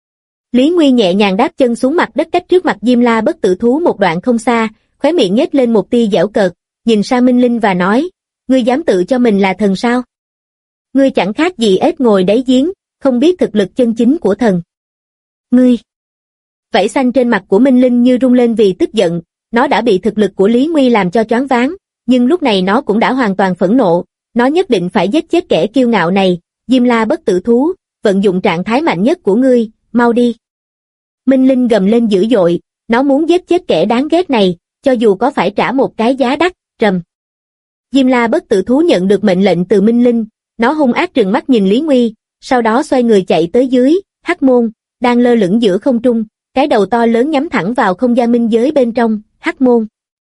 Lý Nguy nhẹ nhàng đáp chân xuống mặt đất cách trước mặt Diêm La bất tử thú một đoạn không xa, khóe miệng nhếch lên một tia giễu cợt, nhìn sang Minh Linh và nói, ngươi dám tự cho mình là thần sao? Ngươi chẳng khác gì ếch ngồi đáy giếng, không biết thực lực chân chính của thần. Ngươi! Vảy xanh trên mặt của Minh Linh như rung lên vì tức giận, nó đã bị thực lực của Lý Nguy làm cho choáng váng, nhưng lúc này nó cũng đã hoàn toàn phẫn nộ, nó nhất định phải giết chết kẻ kiêu ngạo này. Diêm La bất tử thú, vận dụng trạng thái mạnh nhất của ngươi, mau đi. Minh Linh gầm lên dữ dội, nó muốn giết chết kẻ đáng ghét này, cho dù có phải trả một cái giá đắt. Trầm. Diêm La bất tử thú nhận được mệnh lệnh từ Minh Linh, nó hung ác trừng mắt nhìn Lý Nguy, sau đó xoay người chạy tới dưới, Hắc Môn, đang lơ lửng giữa không trung, cái đầu to lớn nhắm thẳng vào không gian minh giới bên trong, Hắc Môn.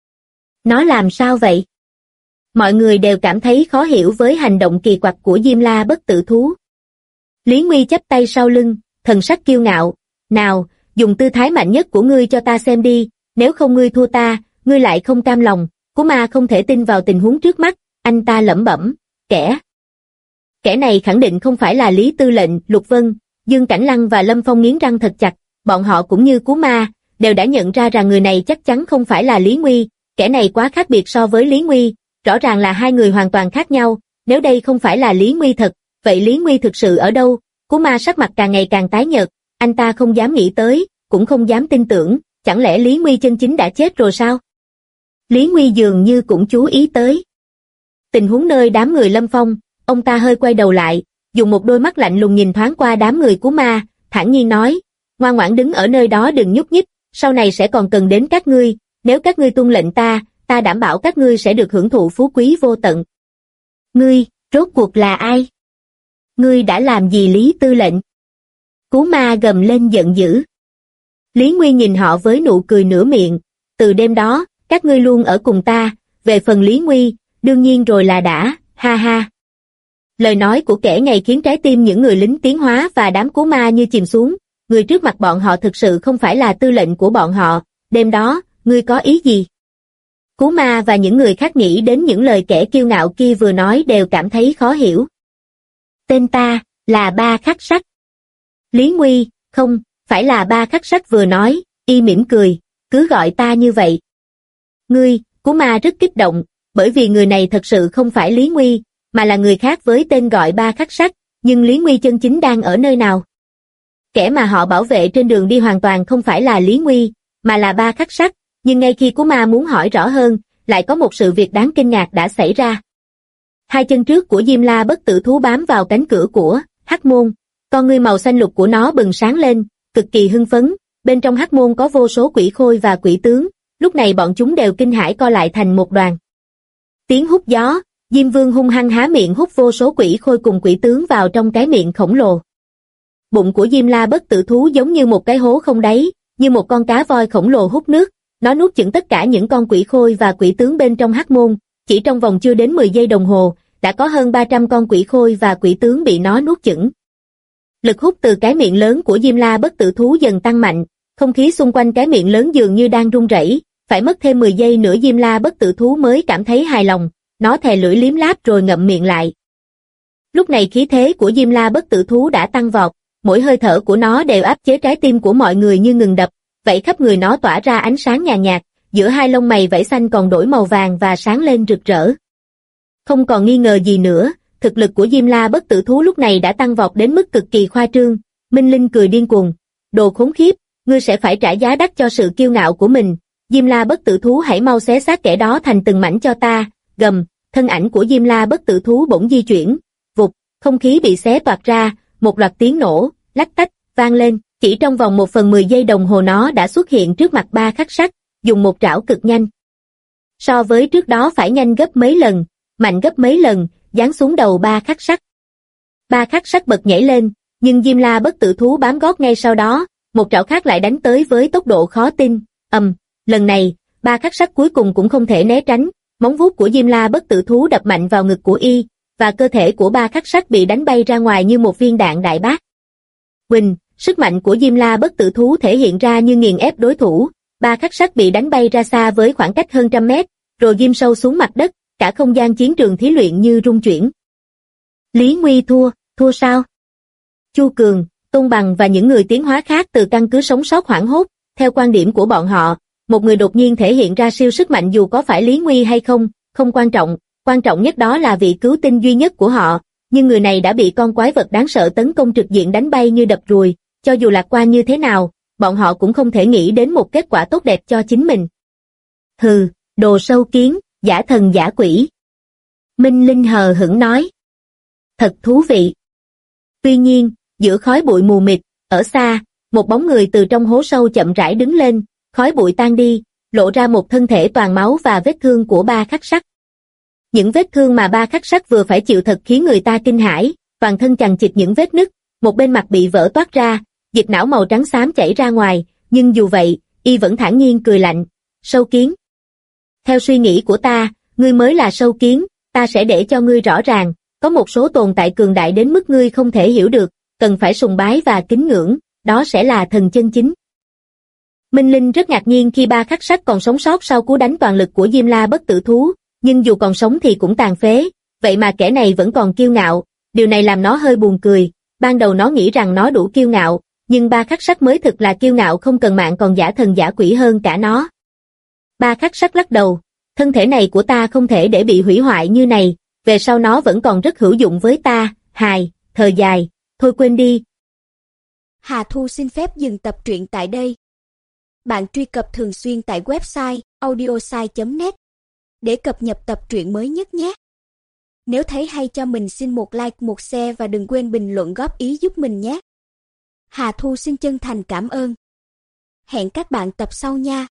Nó làm sao vậy? Mọi người đều cảm thấy khó hiểu với hành động kỳ quặc của Diêm La bất tử thú. Lý Nguy chắp tay sau lưng, thần sắc kiêu ngạo, nào, dùng tư thái mạnh nhất của ngươi cho ta xem đi, nếu không ngươi thua ta, ngươi lại không cam lòng. Cú Ma không thể tin vào tình huống trước mắt, anh ta lẩm bẩm, kẻ này khẳng định không phải là Lý tư lệnh. Lục Vân, Dương Cảnh Lăng và Lâm Phong nghiến răng thật chặt, bọn họ cũng như Cú Ma, đều đã nhận ra rằng người này chắc chắn không phải là Lý Nguy, kẻ này quá khác biệt so với Lý Nguy, rõ ràng là hai người hoàn toàn khác nhau, nếu đây không phải là Lý Nguy thật, vậy Lý Nguy thực sự ở đâu? Cú Ma sắc mặt càng ngày càng tái nhợt, anh ta không dám nghĩ tới, cũng không dám tin tưởng, chẳng lẽ Lý Nguy chân chính đã chết rồi sao? Lý Nguy dường như cũng chú ý tới tình huống nơi đám người Lâm Phong, ông ta hơi quay đầu lại, dùng một đôi mắt lạnh lùng nhìn thoáng qua đám người Cú Ma, thản nhiên nói, ngoan ngoãn đứng ở nơi đó đừng nhúc nhích, sau này sẽ còn cần đến các ngươi, nếu các ngươi tuân lệnh ta đảm bảo các ngươi sẽ được hưởng thụ phú quý vô tận. Ngươi, rốt cuộc là ai? Ngươi đã làm gì Lý tư lệnh? Cú Ma gầm lên giận dữ. Lý Nguy nhìn họ với nụ cười nửa miệng, từ đêm đó, các ngươi luôn ở cùng ta, về phần Lý Nguy, đương nhiên rồi là đã, ha ha. Lời nói của kẻ này khiến trái tim những người lính tiến hóa và đám Cú Ma như chìm xuống, người trước mặt bọn họ thực sự không phải là tư lệnh của bọn họ, đêm đó, ngươi có ý gì? Cú Ma và những người khác nghĩ đến những lời kẻ kiêu ngạo kia vừa nói đều cảm thấy khó hiểu. Tên ta, là Ba Khắc Sắt. Lý Nguy, không, phải là Ba Khắc Sắt vừa nói, y mỉm cười, cứ gọi ta như vậy. Ngươi, Cú Ma rất kích động, bởi vì người này thật sự không phải Lý Nguy, mà là người khác với tên gọi Ba Khắc Sắt, nhưng Lý Nguy chân chính đang ở nơi nào? Kẻ mà họ bảo vệ trên đường đi hoàn toàn không phải là Lý Nguy, mà là Ba Khắc Sắt, nhưng ngay khi Cú Ma muốn hỏi rõ hơn, lại có một sự việc đáng kinh ngạc đã xảy ra. Hai chân trước của Diêm La bất tử thú bám vào cánh cửa của Hắc Môn, Con ngươi màu xanh lục của nó bừng sáng lên, cực kỳ hưng phấn, bên trong hắc môn có vô số quỷ khôi và quỷ tướng, lúc này bọn chúng đều kinh hãi co lại thành một đoàn. Tiếng hút gió, Diêm Vương hung hăng há miệng hút vô số quỷ khôi cùng quỷ tướng vào trong cái miệng khổng lồ. Bụng của Diêm La bất tử thú giống như một cái hố không đáy, như một con cá voi khổng lồ hút nước, nó nuốt chửng tất cả những con quỷ khôi và quỷ tướng bên trong hắc môn, chỉ trong vòng chưa đến 10 giây đồng hồ, đã có hơn 300 con quỷ khôi và quỷ tướng bị nó nuốt chửng. Lực hút từ cái miệng lớn của Diêm La bất tử thú dần tăng mạnh, không khí xung quanh cái miệng lớn dường như đang rung rẩy, phải mất thêm 10 giây nữa Diêm La bất tử thú mới cảm thấy hài lòng, nó thè lưỡi liếm láp rồi ngậm miệng lại. Lúc này khí thế của Diêm La bất tử thú đã tăng vọt, mỗi hơi thở của nó đều áp chế trái tim của mọi người như ngừng đập, vậy khắp người nó tỏa ra ánh sáng nhàn nhạt, giữa hai lông mày vảy xanh còn đổi màu vàng và sáng lên rực rỡ. Không còn nghi ngờ gì nữa, thực lực của Diêm La bất tử thú lúc này đã tăng vọt đến mức cực kỳ khoa trương. Minh Linh cười điên cuồng, đồ khốn khiếp, ngươi sẽ phải trả giá đắt cho sự kiêu ngạo của mình. Diêm La bất tử thú hãy mau xé xác kẻ đó thành từng mảnh cho ta. Gầm, thân ảnh của Diêm La bất tử thú bỗng di chuyển, vụt, không khí bị xé toạc ra, một loạt tiếng nổ, lách tách, vang lên, chỉ trong vòng 1/10 giây đồng hồ nó đã xuất hiện trước mặt Ba Khắc Sắt, dùng một trảo cực nhanh. So với trước đó phải nhanh gấp mấy lần, mạnh gấp mấy lần, giáng xuống đầu Ba Khắc Sắt. Ba Khắc Sắt bật nhảy lên, nhưng Diêm La bất tử thú bám gót ngay sau đó, một trảo khác lại đánh tới với tốc độ khó tin, lần này, Ba Khắc Sắt cuối cùng cũng không thể né tránh, móng vuốt của Diêm La bất tử thú đập mạnh vào ngực của y, và cơ thể của Ba Khắc Sắt bị đánh bay ra ngoài như một viên đạn đại bác. Huỳnh, sức mạnh của Diêm La bất tử thú thể hiện ra như nghiền ép đối thủ, Ba Khắc Sắt bị đánh bay ra xa với khoảng cách hơn 100 mét, rồi ghim sâu xuống mặt đất, cả không gian chiến trường thí luyện như rung chuyển. Lý Nguy thua sao? Chu Cường, Tôn Bằng và những người tiến hóa khác từ căn cứ sống sót hoảng hốt, theo quan điểm của bọn họ, một người đột nhiên thể hiện ra siêu sức mạnh dù có phải Lý Nguy hay không quan trọng nhất đó là vị cứu tinh duy nhất của họ, nhưng người này đã bị con quái vật đáng sợ tấn công trực diện đánh bay như đập ruồi, cho dù lạc quan như thế nào, bọn họ cũng không thể nghĩ đến một kết quả tốt đẹp cho chính mình. Hừ, đồ sâu kiến, giả thần giả quỷ. Minh Linh hờ hững nói. Thật thú vị. Tuy nhiên, giữa khói bụi mù mịt, ở xa, một bóng người từ trong hố sâu chậm rãi đứng lên, khói bụi tan đi, lộ ra một thân thể toàn máu và vết thương của Ba Khắc Sắt. Những vết thương mà Ba Khắc Sắt vừa phải chịu thật khiến người ta kinh hãi, toàn thân chằng chịt những vết nứt, một bên mặt bị vỡ toát ra, dịch não màu trắng xám chảy ra ngoài, nhưng dù vậy, y vẫn thản nhiên cười lạnh. Sâu kiến. Theo suy nghĩ của ta, ngươi mới là sâu kiến, ta sẽ để cho ngươi rõ ràng, có một số tồn tại cường đại đến mức ngươi không thể hiểu được, cần phải sùng bái và kính ngưỡng, đó sẽ là thần chân chính. Minh Linh rất ngạc nhiên khi Ba Khắc Sắt còn sống sót sau cú đánh toàn lực của Diêm La bất tử thú, nhưng dù còn sống thì cũng tàn phế, vậy mà kẻ này vẫn còn kiêu ngạo, điều này làm nó hơi buồn cười, ban đầu nó nghĩ rằng nó đủ kiêu ngạo, nhưng Ba Khắc Sắt mới thực là kiêu ngạo không cần mạng còn giả thần giả quỷ hơn cả nó. Ba Khắc Sắt lắc đầu, thân thể này của ta không thể để bị hủy hoại như này, về sau nó vẫn còn rất hữu dụng với ta, hài, thời dài, thôi quên đi. Hà Thu xin phép dừng tập truyện tại đây. Bạn truy cập thường xuyên tại website audiosai.net để cập nhật tập truyện mới nhất nhé. Nếu thấy hay cho mình xin một like, một share và đừng quên bình luận góp ý giúp mình nhé. Hà Thu xin chân thành cảm ơn. Hẹn các bạn tập sau nha.